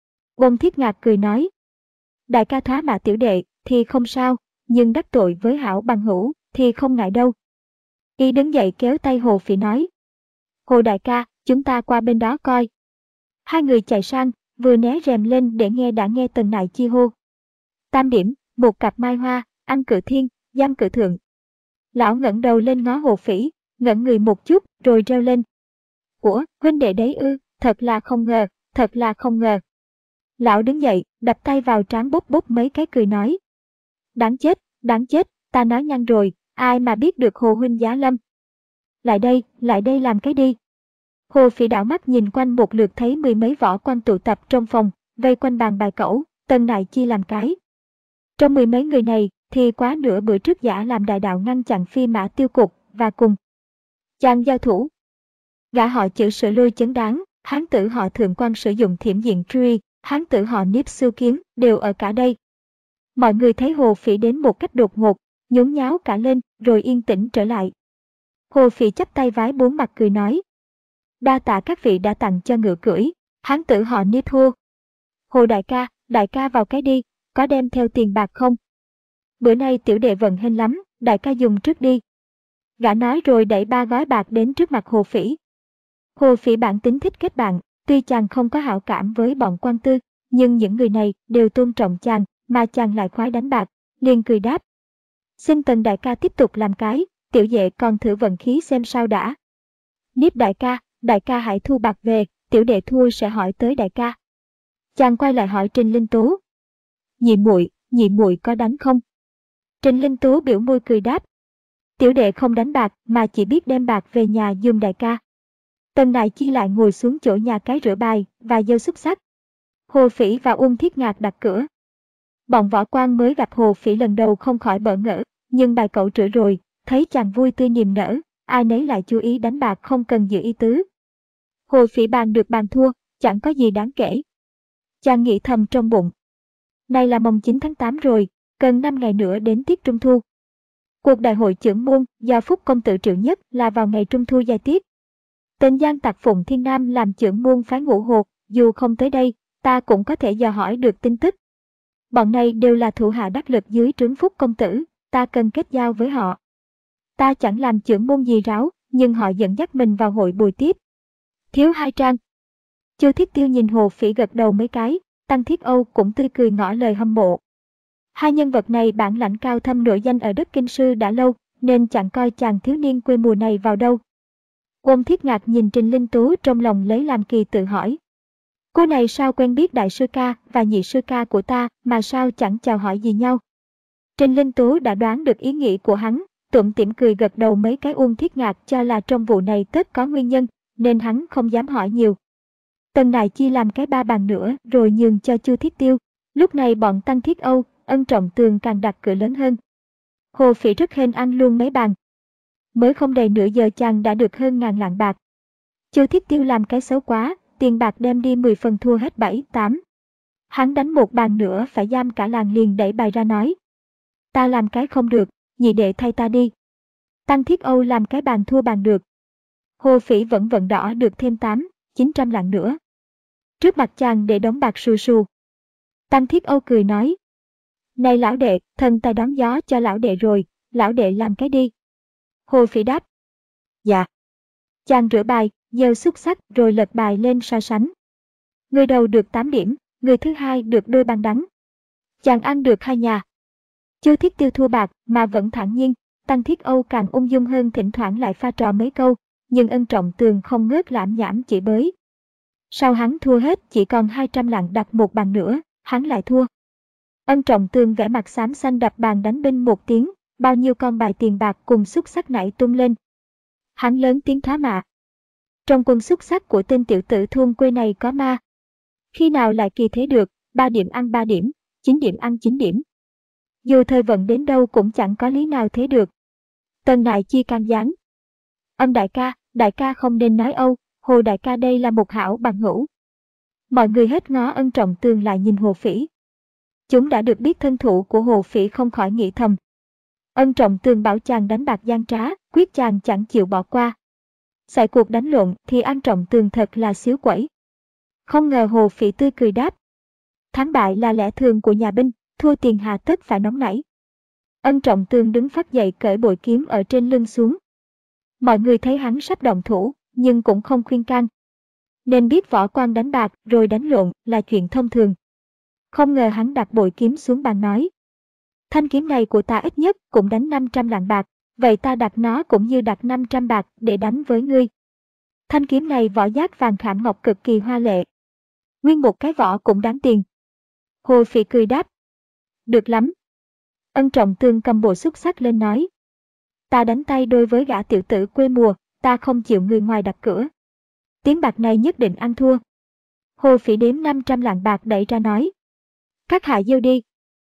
Ôn Thiết Ngạc cười nói. Đại ca thoá mạ tiểu đệ thì không sao, nhưng đắc tội với hảo bằng hữu thì không ngại đâu. Y đứng dậy kéo tay Hồ Phỉ nói. Hồ đại ca, chúng ta qua bên đó coi. Hai người chạy sang, vừa né rèm lên để nghe đã nghe Tần Nại Chi hô. Tam điểm, một cặp mai hoa, ăn cử thiên, giam cử thượng. Lão ngẩng đầu lên ngó Hồ Phỉ, ngẩng người một chút rồi reo lên. Ủa, huynh đệ đấy ư, thật là không ngờ, thật là không ngờ. Lão đứng dậy, đập tay vào trán bốc bốc mấy cái cười nói. Đáng chết, đáng chết, ta nói nhanh rồi, ai mà biết được Hồ huynh giá lâm. Lại đây, lại đây làm cái đi. Hồ Phỉ đảo mắt nhìn quanh một lượt thấy mười mấy võ quan tụ tập trong phòng, vây quanh bàn bài cẩu, Tần Nại Chi làm cái. Trong mười mấy người này, thì quá nửa bữa trước giả làm đại đạo ngăn chặn Phi Mã Tiêu Cục, và cùng chàng giao thủ. Gã họ chữ Sử Lôi chấn đáng, hán tử họ Thượng Quan sử dụng thiểm diện truy, hán tử họ Niếp Sưu Kiến đều ở cả đây. Mọi người thấy Hồ Phỉ đến một cách đột ngột, nhốn nháo cả lên, rồi yên tĩnh trở lại. Hồ Phỉ chắp tay vái bốn mặt cười nói. Đa tạ các vị đã tặng cho ngựa cưỡi, hán tử họ Niếp hô. Hồ đại ca, đại ca vào cái đi, có đem theo tiền bạc không? Bữa nay tiểu đệ vận hên lắm, đại ca dùng trước đi. Gã nói rồi đẩy ba gói bạc đến trước mặt Hồ Phỉ. Hồ Phỉ bản tính thích kết bạn, tuy chàng không có hảo cảm với bọn quan tư, nhưng những người này đều tôn trọng chàng, mà chàng lại khoái đánh bạc, liền cười đáp. Xin Tần đại ca tiếp tục làm cái, tiểu đệ còn thử vận khí xem sao đã. Niếp đại ca, đại ca hãy thu bạc về, tiểu đệ thua sẽ hỏi tới đại ca. Chàng quay lại hỏi Trình Linh Tố. Nhị muội, nhị muội có đánh không? Trình Linh Tố biểu môi cười đáp. Tiểu đệ không đánh bạc mà chỉ biết đem bạc về nhà giùm đại ca. Tần Nại Chi lại ngồi xuống chỗ nhà cái rửa bài và dâu xúc xắc. Hồ Phỉ và Ôn Thiết Ngạc đặt cửa. Bọn võ quan mới gặp Hồ Phỉ lần đầu không khỏi bỡ ngỡ, nhưng bài cậu rửa rồi, thấy chàng vui tươi niềm nở, ai nấy lại chú ý đánh bạc không cần giữ ý tứ. Hồ Phỉ bàn được bàn thua, chẳng có gì đáng kể. Chàng nghĩ thầm trong bụng. Nay là mồng chín tháng tám rồi, cần năm ngày nữa đến tiết Trung Thu. Cuộc đại hội chưởng môn do Phúc công tử triệu nhất là vào ngày Trung Thu giai tiết. Tên gian tặc Phụng Thiên Nam làm chưởng môn phái Ngũ Hột, dù không tới đây, ta cũng có thể dò hỏi được tin tức. Bọn này đều là thủ hạ đắc lực dưới trướng Phúc công tử, ta cần kết giao với họ. Ta chẳng làm chưởng môn gì ráo, nhưng họ dẫn dắt mình vào hội bồi tiếp. Thiếu hai trang. Chu Thiết Tiêu nhìn Hồ Phỉ gật đầu mấy cái, Tăng Thiết Âu cũng tươi cười ngỏ lời hâm mộ. Hai nhân vật này bản lãnh cao thâm nổi danh ở đất Kinh Sư đã lâu, nên chẳng coi chàng thiếu niên quê mùa này vào đâu. Ôn Thiết Ngạc nhìn Trình Linh Tú trong lòng lấy làm kỳ tự hỏi. Cô này sao quen biết đại sư ca và nhị sư ca của ta mà sao chẳng chào hỏi gì nhau? Trình Linh Tú đã đoán được ý nghĩ của hắn, tủm tỉm cười gật đầu mấy cái. Uông Thiết Ngạc cho là trong vụ này tất có nguyên nhân, nên hắn không dám hỏi nhiều. Tần Nại Chi làm cái ba bàn nữa rồi nhường cho Chu Thiết Tiêu. Lúc này bọn Tăng Thiết Âu, Ân Trọng Tường càng đặt cửa lớn hơn. Hồ Phỉ rất hên ăn luôn mấy bàn. Mới không đầy nửa giờ chàng đã được hơn ngàn lạng bạc. Chu Thiết Tiêu làm cái xấu quá, tiền bạc đem đi mười phần thua hết bảy, tám. Hắn đánh một bàn nữa phải giam cả làng liền đẩy bài ra nói. Ta làm cái không được, nhị đệ thay ta đi. Tăng Thiết Âu làm cái bàn thua bàn được. Hồ Phỉ vẫn vận đỏ được thêm tám, chín trăm lạng nữa. Trước mặt chàng để đống bạc xù xù. Tăng Thiết Âu cười nói. Này lão đệ, thần ta đón gió cho lão đệ rồi, lão đệ làm cái đi. Hồ Phỉ đáp. Dạ. Chàng rửa bài, gieo xúc xắc rồi lật bài lên so sánh. Người đầu được tám điểm, người thứ hai được đôi bàn đắng. Chàng ăn được hai nhà. Chu Thiết Tiêu thua bạc mà vẫn thản nhiên, Tăng Thiết Âu càng ung dung hơn, thỉnh thoảng lại pha trò mấy câu, nhưng Ân Trọng Tường không ngớt lãm nhảm chỉ bới. Sau hắn thua hết chỉ còn hai trăm lạng đặt một bàn nữa, hắn lại thua. Ân Trọng Tường vẻ mặt xám xanh đập bàn đánh binh một tiếng, bao nhiêu con bài tiền bạc cùng xúc xắc nảy tung lên. Hắn lớn tiếng thoá mạ. Trong quân xúc xắc của tên tiểu tử thôn quê này có ma. Khi nào lại kỳ thế được, ba điểm ăn ba điểm, chín điểm ăn chín điểm. Dù thời vận đến đâu cũng chẳng có lý nào thế được. Tần Nại Chi can gián. Âm đại ca, đại ca không nên nói âu, Hồ đại ca đây là một hảo bằng hữu. Mọi người hết ngó Ân Trọng Tường lại nhìn Hồ Phỉ. Chúng đã được biết thân thủ của Hồ Phỉ không khỏi nghĩ thầm. Ân Trọng Tường bảo chàng đánh bạc gian trá, quyết chàng chẳng chịu bỏ qua. Xảy cuộc đánh lộn thì Ân Trọng Tường thật là xíu quẩy. Không ngờ Hồ Phỉ tươi cười đáp. Thắng bại là lẽ thường của nhà binh, thua tiền hà tất phải nóng nảy. Ân Trọng Tường đứng phát dậy cởi bội kiếm ở trên lưng xuống. Mọi người thấy hắn sắp động thủ, nhưng cũng không khuyên can. Nên biết võ quan đánh bạc rồi đánh lộn là chuyện thông thường. Không ngờ hắn đặt bội kiếm xuống bàn nói. Thanh kiếm này của ta ít nhất cũng đánh năm trăm lạng bạc, vậy ta đặt nó cũng như đặt năm trăm bạc để đánh với ngươi. Thanh kiếm này vỏ giác vàng khảm ngọc cực kỳ hoa lệ. Nguyên một cái vỏ cũng đáng tiền. Hồ Phỉ cười đáp. Được lắm. Ân Trọng Tường cầm bộ xúc xắc lên nói. Ta đánh tay đôi với gã tiểu tử quê mùa, ta không chịu người ngoài đặt cửa. Tiếng bạc này nhất định ăn thua. Hồ Phỉ đếm năm trăm lạng bạc đẩy ra nói. Các hạ gieo đi.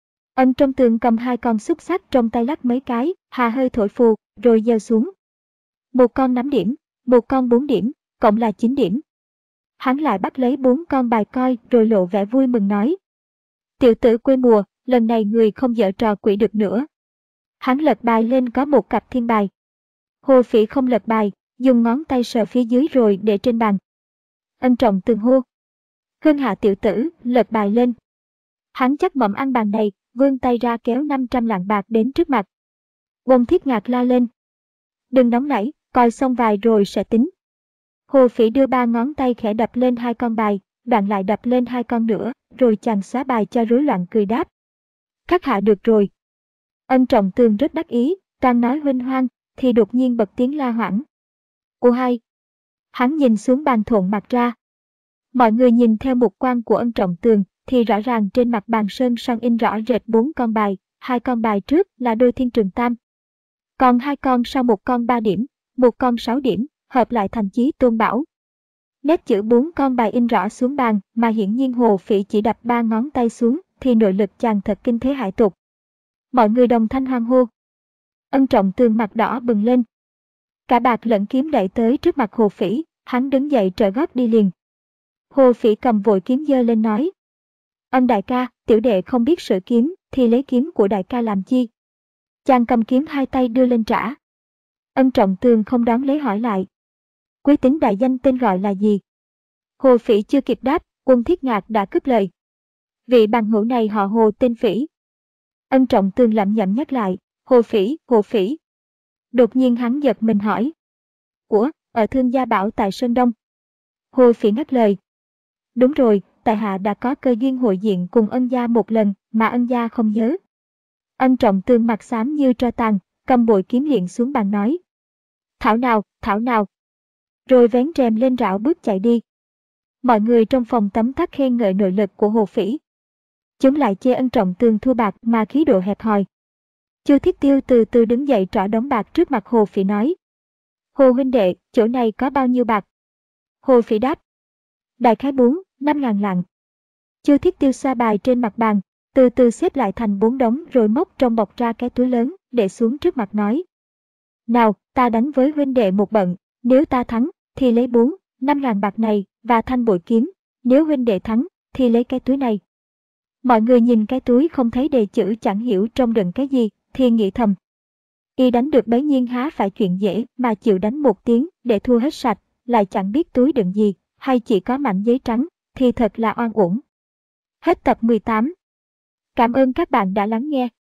Ân Trọng Tường cầm hai con xúc xắc trong tay lắc mấy cái, hà hơi thổi phù, rồi gieo xuống. Một con năm điểm, một con bốn điểm, cộng là chín điểm. Hắn lại bắt lấy bốn con bài coi rồi lộ vẻ vui mừng nói. Tiểu tử quê mùa, lần này người không giở trò quỷ được nữa. Hắn lật bài lên có một cặp thiên bài. Hồ Phỉ không lật bài, dùng ngón tay sờ phía dưới rồi để trên bàn. Ân Trọng Tường hô. Hương hạ tiểu tử, lật bài lên. Hắn chắc mậm ăn bàn này, vươn tay ra kéo năm trăm lạng bạc đến trước mặt. Uông Thiết Ngạc la lên. Đừng nóng nảy, coi xong vài rồi sẽ tính. Hồ Phỉ đưa ba ngón tay khẽ đập lên hai con bài, đoạn lại đập lên hai con nữa, rồi chàng xóa bài cho rối loạn cười đáp. Các hạ được rồi. Ân Trọng Tường rất đắc ý, đang nói huynh hoang, thì đột nhiên bật tiếng la hoảng. Cô hai. Hắn nhìn xuống bàn thộn mặt ra. Mọi người nhìn theo mục quan của Ân Trọng Tường, thì rõ ràng trên mặt bàn sơn son in rõ rệt bốn con bài, hai con bài trước là đôi thiên trường tam. Còn hai con sau một con ba điểm, một con sáu điểm, hợp lại thành chí tôn bảo. Nét chữ bốn con bài in rõ xuống bàn, mà hiển nhiên Hồ Phỉ chỉ đập ba ngón tay xuống, thì nội lực chàng thật kinh thế hải tục. Mọi người đồng thanh hoan hô. Ân Trọng Tường mặt đỏ bừng lên. Cả bạc lẫn kiếm đẩy tới trước mặt Hồ Phỉ, hắn đứng dậy trở gót đi liền. Hồ Phỉ cầm vội kiếm giơ lên nói. Ân đại ca, tiểu đệ không biết sử kiếm, thì lấy kiếm của đại ca làm chi? Chàng cầm kiếm hai tay đưa lên trả. Ân Trọng Tường không đón lấy hỏi lại. Quý tính đại danh tên gọi là gì? Hồ Phỉ chưa kịp đáp, Uông Thiết Ngạc đã cướp lời. Vị bằng hữu này họ Hồ tên Phỉ. Ân Trọng Tường lẩm nhẩm nhắc lại, Hồ Phỉ, Hồ Phỉ. Đột nhiên hắn giật mình hỏi. Của, ở Thương Gia Bảo tại Sơn Đông. Hồ Phỉ ngắt lời. Đúng rồi, tại hạ đã có cơ duyên hội diện cùng ân gia một lần mà ân gia không nhớ. Ân Trọng Tường mặt xám như tro tàn, cầm bội kiếm liền xuống bàn nói. Thảo nào, thảo nào. Rồi vén rèm lên rảo bước chạy đi. Mọi người trong phòng tấm tắc khen ngợi nội lực của Hồ Phỉ. Chúng lại chê ân trọng tường thua bạc mà khí độ hẹp hòi. Chu Thiết Tiêu từ từ đứng dậy trỏ đống bạc trước mặt Hồ Phỉ nói. Hồ huynh đệ, chỗ này có bao nhiêu bạc? Hồ Phỉ đáp. Đại khái bốn, năm ngàn lạng. Chu Thiết Tiêu xoa bài trên mặt bàn, từ từ xếp lại thành bốn đống rồi móc trong bọc ra cái túi lớn, để xuống trước mặt nói. Nào, ta đánh với huynh đệ một bận, nếu ta thắng, thì lấy bốn, năm ngàn bạc này, và thanh bội kiếm, nếu huynh đệ thắng, thì lấy cái túi này. Mọi người nhìn cái túi không thấy đề chữ chẳng hiểu trong đựng cái gì, thì nghĩ thầm. Y đánh được bấy nhiên há phải chuyện dễ mà chịu đánh một tiếng để thua hết sạch, lại chẳng biết túi đựng gì, hay chỉ có mảnh giấy trắng, thì thật là oan uổng. Hết tập mười tám. Cảm ơn các bạn đã lắng nghe.